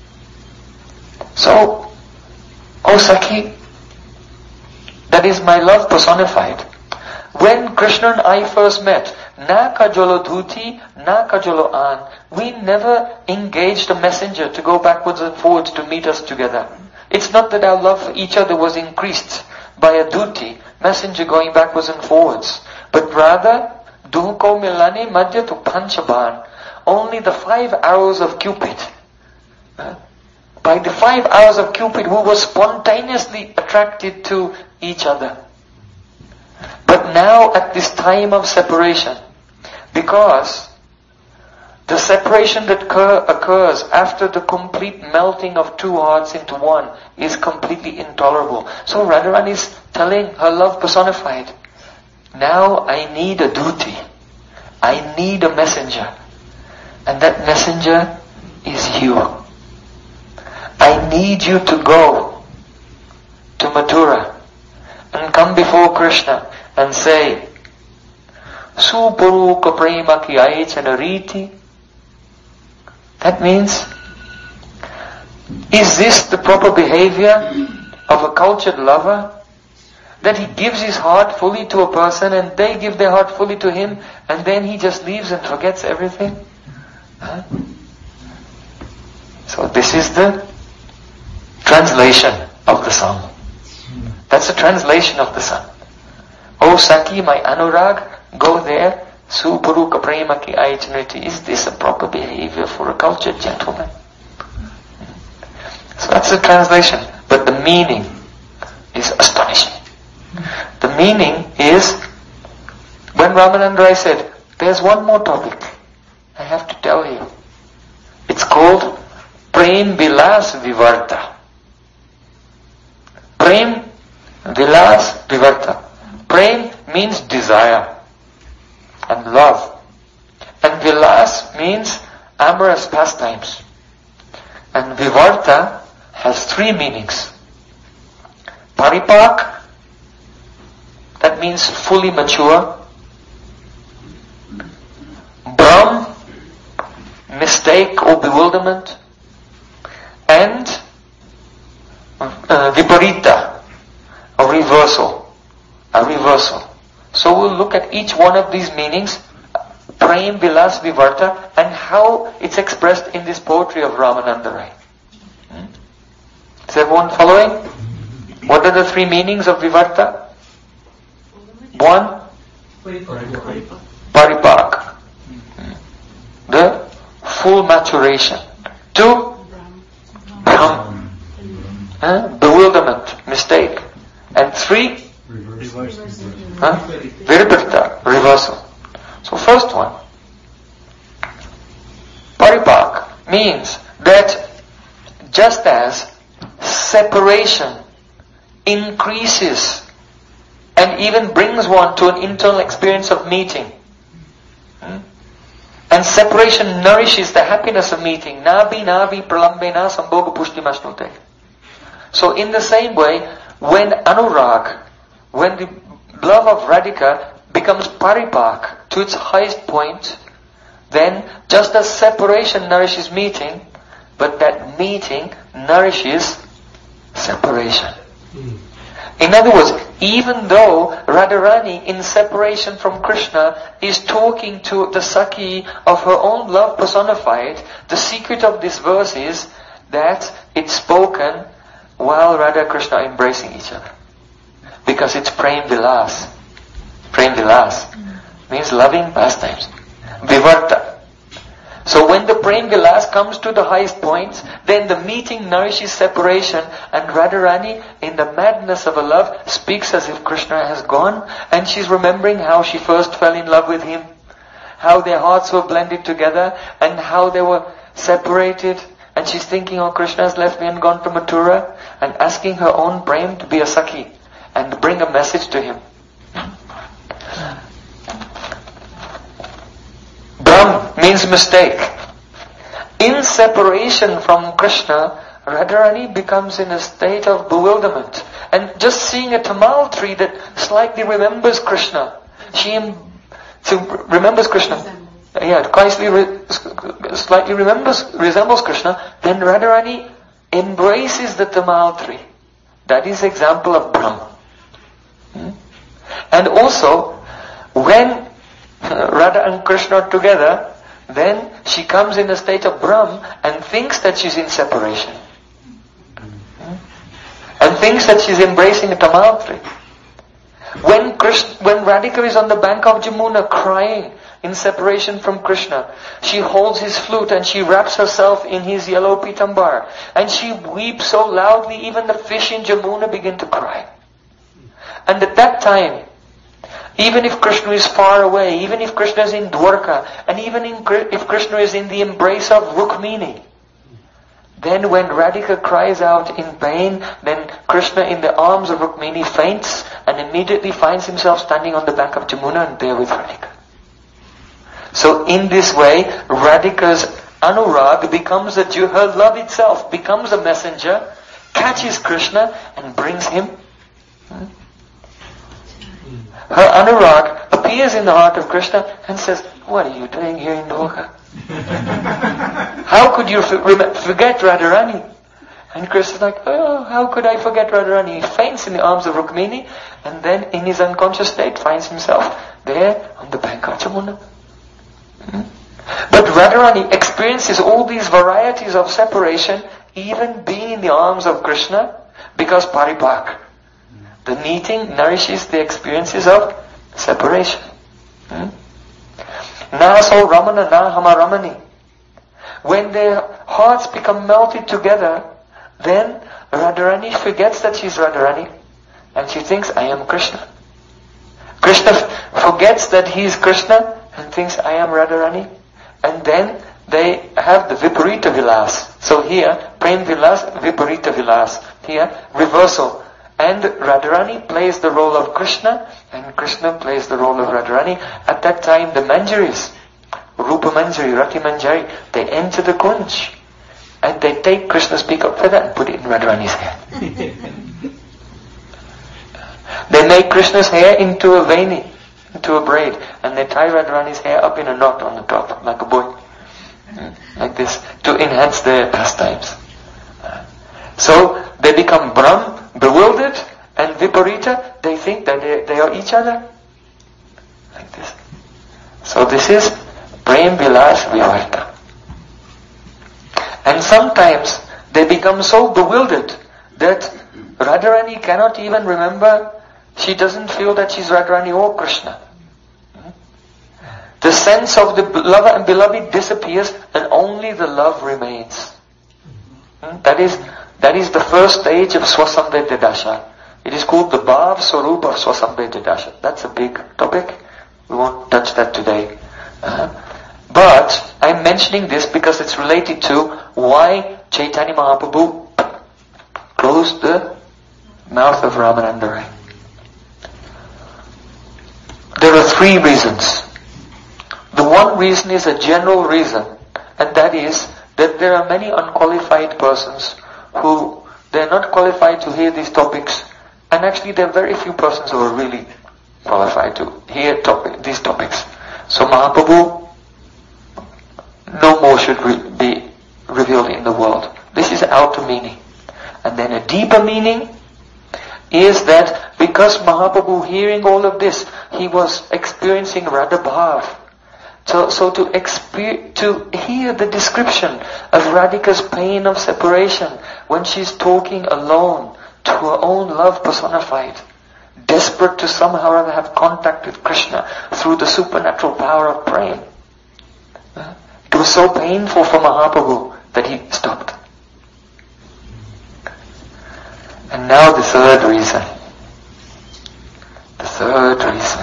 So, O Sakhi, that is my love personified. When Krishna and I first met, na kajolo dhuti, na kajolo an, we never engaged a messenger to go backwards and forwards to meet us together. It's not that our love for each other was increased by a dhuti, messenger going backwards and forwards, but rather, duko milani madhya tu panchaban, only the 5 arrows of Cupid. By the 5 arrows of Cupid, we were spontaneously attracted to each other. But now at this time of separation, Because the separation that occurs after the complete melting of two hearts into one is completely intolerable. So Radharani is telling her love personified, now I need a duty. I need a messenger. And that messenger is you. I need you to go to Mathura and come before Krishna and say, Suparuka prema ki aichana riti. That means, is this the proper behavior of a cultured lover? That he gives his heart fully to a person and they give their heart fully to him and then he just leaves and forgets everything? Huh? So this is the translation of the song. That's the translation of the song. Oh Saki, my Anurag, go there. Suparuka prema ki aitaniti. Is this a proper behavior for a cultured gentleman? So that's the translation. But the meaning is astonishing. The meaning is, when Ramananda Rai said, there's one more topic I have to tell you. It's called Prem Vilas Vivarta. Prem Vilas Vivarta. Prem means desire and love. And Vilas means amorous pastimes. And Vivarta has three meanings. Paripak, that means fully mature. Brahm, mistake or bewilderment. And Viparita, a reversal. A reversal. So we'll look at each one of these meanings, Prem Vilas Vivarta, and how it's expressed in this poetry of Ramananda Rai. Is everyone following? What are the three meanings of Vivarta? One, Paripak, the full maturation. Two, Brahm, bewilderment, mistake. And three, Viripata, reversal. So first one, Paripak, means that just as separation increases and even brings one to an internal experience of meeting, and separation nourishes the happiness of meeting, nabi pralambena sambhoga pushtimashnute. So in the same way, when Anurag, when the love of Radhika becomes paripak to its highest point, then just as separation nourishes meeting, but that meeting nourishes separation. In other words, even though Radharani in separation from Krishna is talking to the Sakhi of her own love personified, the secret of this verse is that it's spoken while Radha and Krishna are embracing each other. Because it's Prem Vilas. Prem Vilas means loving pastimes. Vivarta. So when the Prem Vilas comes to the highest point, then the meeting nourishes separation, and Radharani, in the madness of her love, speaks as if Krishna has gone, and she's remembering how she first fell in love with him, how their hearts were blended together, and how they were separated, and she's thinking, oh, Krishna has left me and gone to Mathura, and asking her own Prem to be a Sakhi, and bring a message to him. Brahm means mistake. In separation from Krishna, Radharani becomes in a state of bewilderment. And just seeing a tamal tree that slightly remembers Krishna, remembers Krishna. Slightly resembles Krishna, then Radharani embraces the tamal tree. That is example of Brahm. And also, when Radha and Krishna are together, then she comes in a state of Brahm and thinks that she's in separation. And thinks that she's embracing a tamal tree. When Radhika is on the bank of Jamuna crying in separation from Krishna, she holds his flute and she wraps herself in his yellow pitambar. And she weeps so loudly, even the fish in Jamuna begin to cry. And at that time, Even if Krishna is far away, even if Krishna is in Dwarka, and even if Krishna is in the embrace of Rukmini, then when Radhika cries out in pain, then Krishna in the arms of Rukmini faints and immediately finds himself standing on the bank of Jamuna and there with Radhika. So in this way, Radhika's anurag becomes her love itself, becomes a messenger, catches Krishna and brings him. Her anurag appears in the heart of Krishna and says, "What are you doing here in Dwarka? How could you forget Radharani?" And Krishna's like, "Oh, how could I forget Radharani?" He faints in the arms of Rukmini and then in his unconscious state finds himself there on the bank of Jamuna. But Radharani experiences all these varieties of separation even being in the arms of Krishna because paripak. The meeting nourishes the experiences of separation. Na so Ramana na hama Ramani. When their hearts become melted together, then Radharani forgets that she's Radharani and she thinks, "I am Krishna." Krishna forgets that he is Krishna and thinks, "I am Radharani." And then they have the Viparita Vilas. So here, Prem Vilas, Viparita Vilas. Here, reversal. And Radharani plays the role of Krishna and Krishna plays the role of Radharani. At that time, the Manjaris, Rupa Manjari, Rati Manjari, they enter the Kunj and they take Krishna's peacock feather and put it in Radharani's hair. They make Krishna's hair into a veni, into a braid, and they tie Radharani's hair up in a knot on the top, like a boy. Like this, to enhance their pastimes. So they become Brahm, bewildered, and Viparita, they think that they are each other. Like this. So this is Prem Vilas Vivarta. And sometimes they become so bewildered that Radharani cannot even remember, she doesn't feel that she's Radharani or Krishna. The sense of the lover and beloved disappears and only the love remains. That is the first stage of Swasambheda Dasha. It is called the Bhav Swarup of Swasambheda Dasha. That's a big topic. We won't touch that today. But I'm mentioning this because it's related to why Chaitanya Mahaprabhu closed the mouth of Ramananda Rai. There are three reasons. The one reason is a general reason, and that is that there are many unqualified persons who they're not qualified to hear these topics, and actually there are very few persons who are really qualified to hear these topics. So Mahaprabhu no more should be revealed in the world. This is outer meaning. And then a deeper meaning is that because Mahaprabhu, hearing all of this, he was experiencing Radha Bhav. So to hear the description of Radhika's pain of separation when she's talking alone to her own love personified, desperate to somehow or other have contact with Krishna through the supernatural power of praying. It was so painful for Mahaprabhu that he stopped. And now the third reason. The third reason.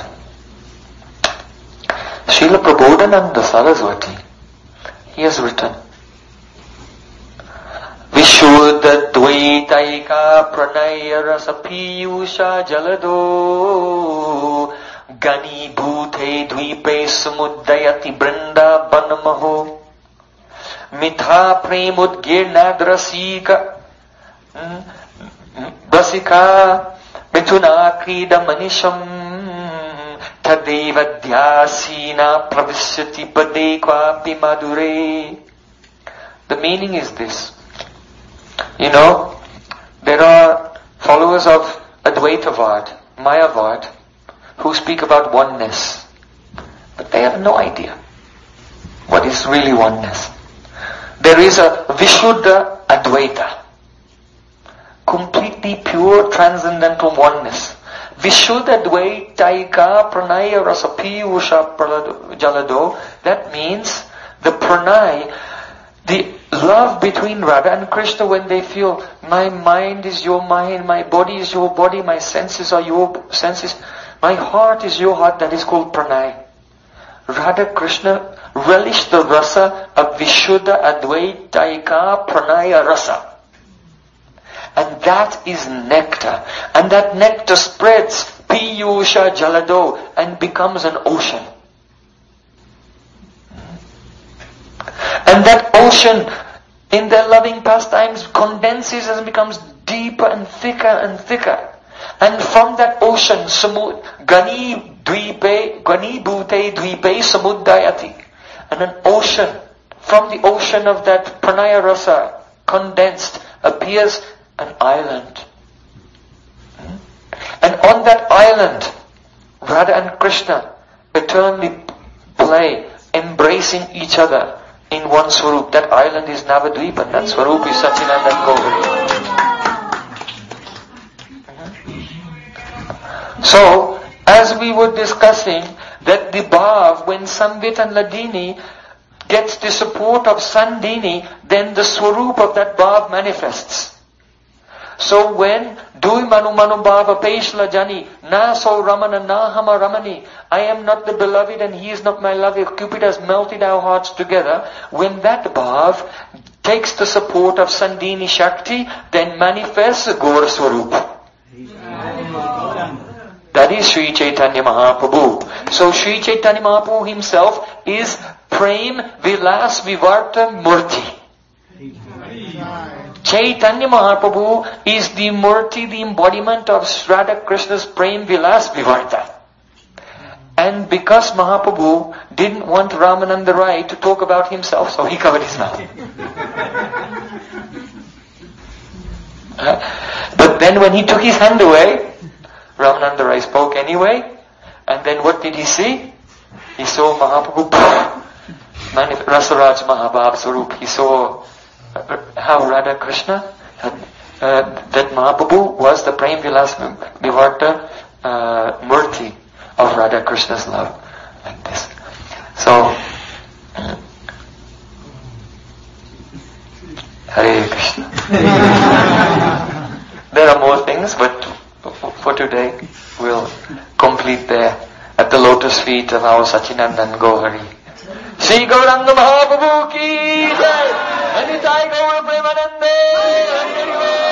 Srila Prabodhananda Saraswati, he has written, Vishuddha Dvaitaika Pranaya Rasa Piyusha Jalado Gani Bhute Dvipe Sumuddayati Brinda Banamaho Mitha Premudgirnadrasika Basika Mithuna Krida Manisham Tadeva Dhyasina Pravisyati Pade Kwapi Madure. The meaning is this. You know, there are followers of Advaitavad, Mayavad, who speak about oneness. But they have no idea what is really oneness. There is a Vishuddha Advaita, completely pure transcendental oneness. Vishuddha Dvaitaika Pranaya Rasapiyusha Jalado. That means the pranay, the love between Radha and Krishna when they feel, my mind is your mind, my body is your body, my senses are your senses, My heart is your heart, that is called pranay. Radha Krishna relish the rasa of Vishuddha Advaitaika Pranaya Rasa. And that is nectar. And that nectar spreads Piyusha Jalado and becomes an ocean. And that ocean in their loving pastimes condenses and becomes deeper and thicker and thicker. And from that ocean, Gani Bhute Dvipe Samudayati. And an ocean, from the ocean of that Pranaya Rasa, condensed, appears an island. And on that island, Radha and Krishna eternally play, embracing each other in one Swarup. That island is Navadvip, and that Swarup is Satchidananda Gauri. So, as we were discussing, that the Bhav, when Samvit and Ladini gets the support of Sandini, then the Swarup of that Bhav manifests. So when Dui Manu Manu Bhava Peshla Jani, Na So Ramana Na Hama Ramani, I am not the beloved and he is not my lover, Cupid has melted our hearts together. When that Bhav takes the support of Sandini Shakti, then manifests Gaura Swarup. That is Sri Chaitanya Mahaprabhu. So Sri Chaitanya Mahaprabhu himself is Prem Vilas Vivarta Murti. Chaitanya Mahaprabhu is the Murti, the embodiment of Radha Krishna's Prem Vilas Vivarta. And because Mahaprabhu didn't want Ramananda Rai to talk about himself, so he covered his mouth. But then when he took his hand away, Ramananda Rai spoke anyway. And then what did he see? He saw Mahaprabhu, Rasaraj Mahabhav Swarup. He saw how Radha Krishna, that Mahaprabhu was the Prem Vilas Vivarta Murti of Radha Krishna's love. Like this. So, Hare Krishna. There are more things, but for today we'll complete there at the lotus feet of our Satchidananda Gauri. Shri Gauranga Mahaprabhu ki jai! Anitai Gaura Premanande!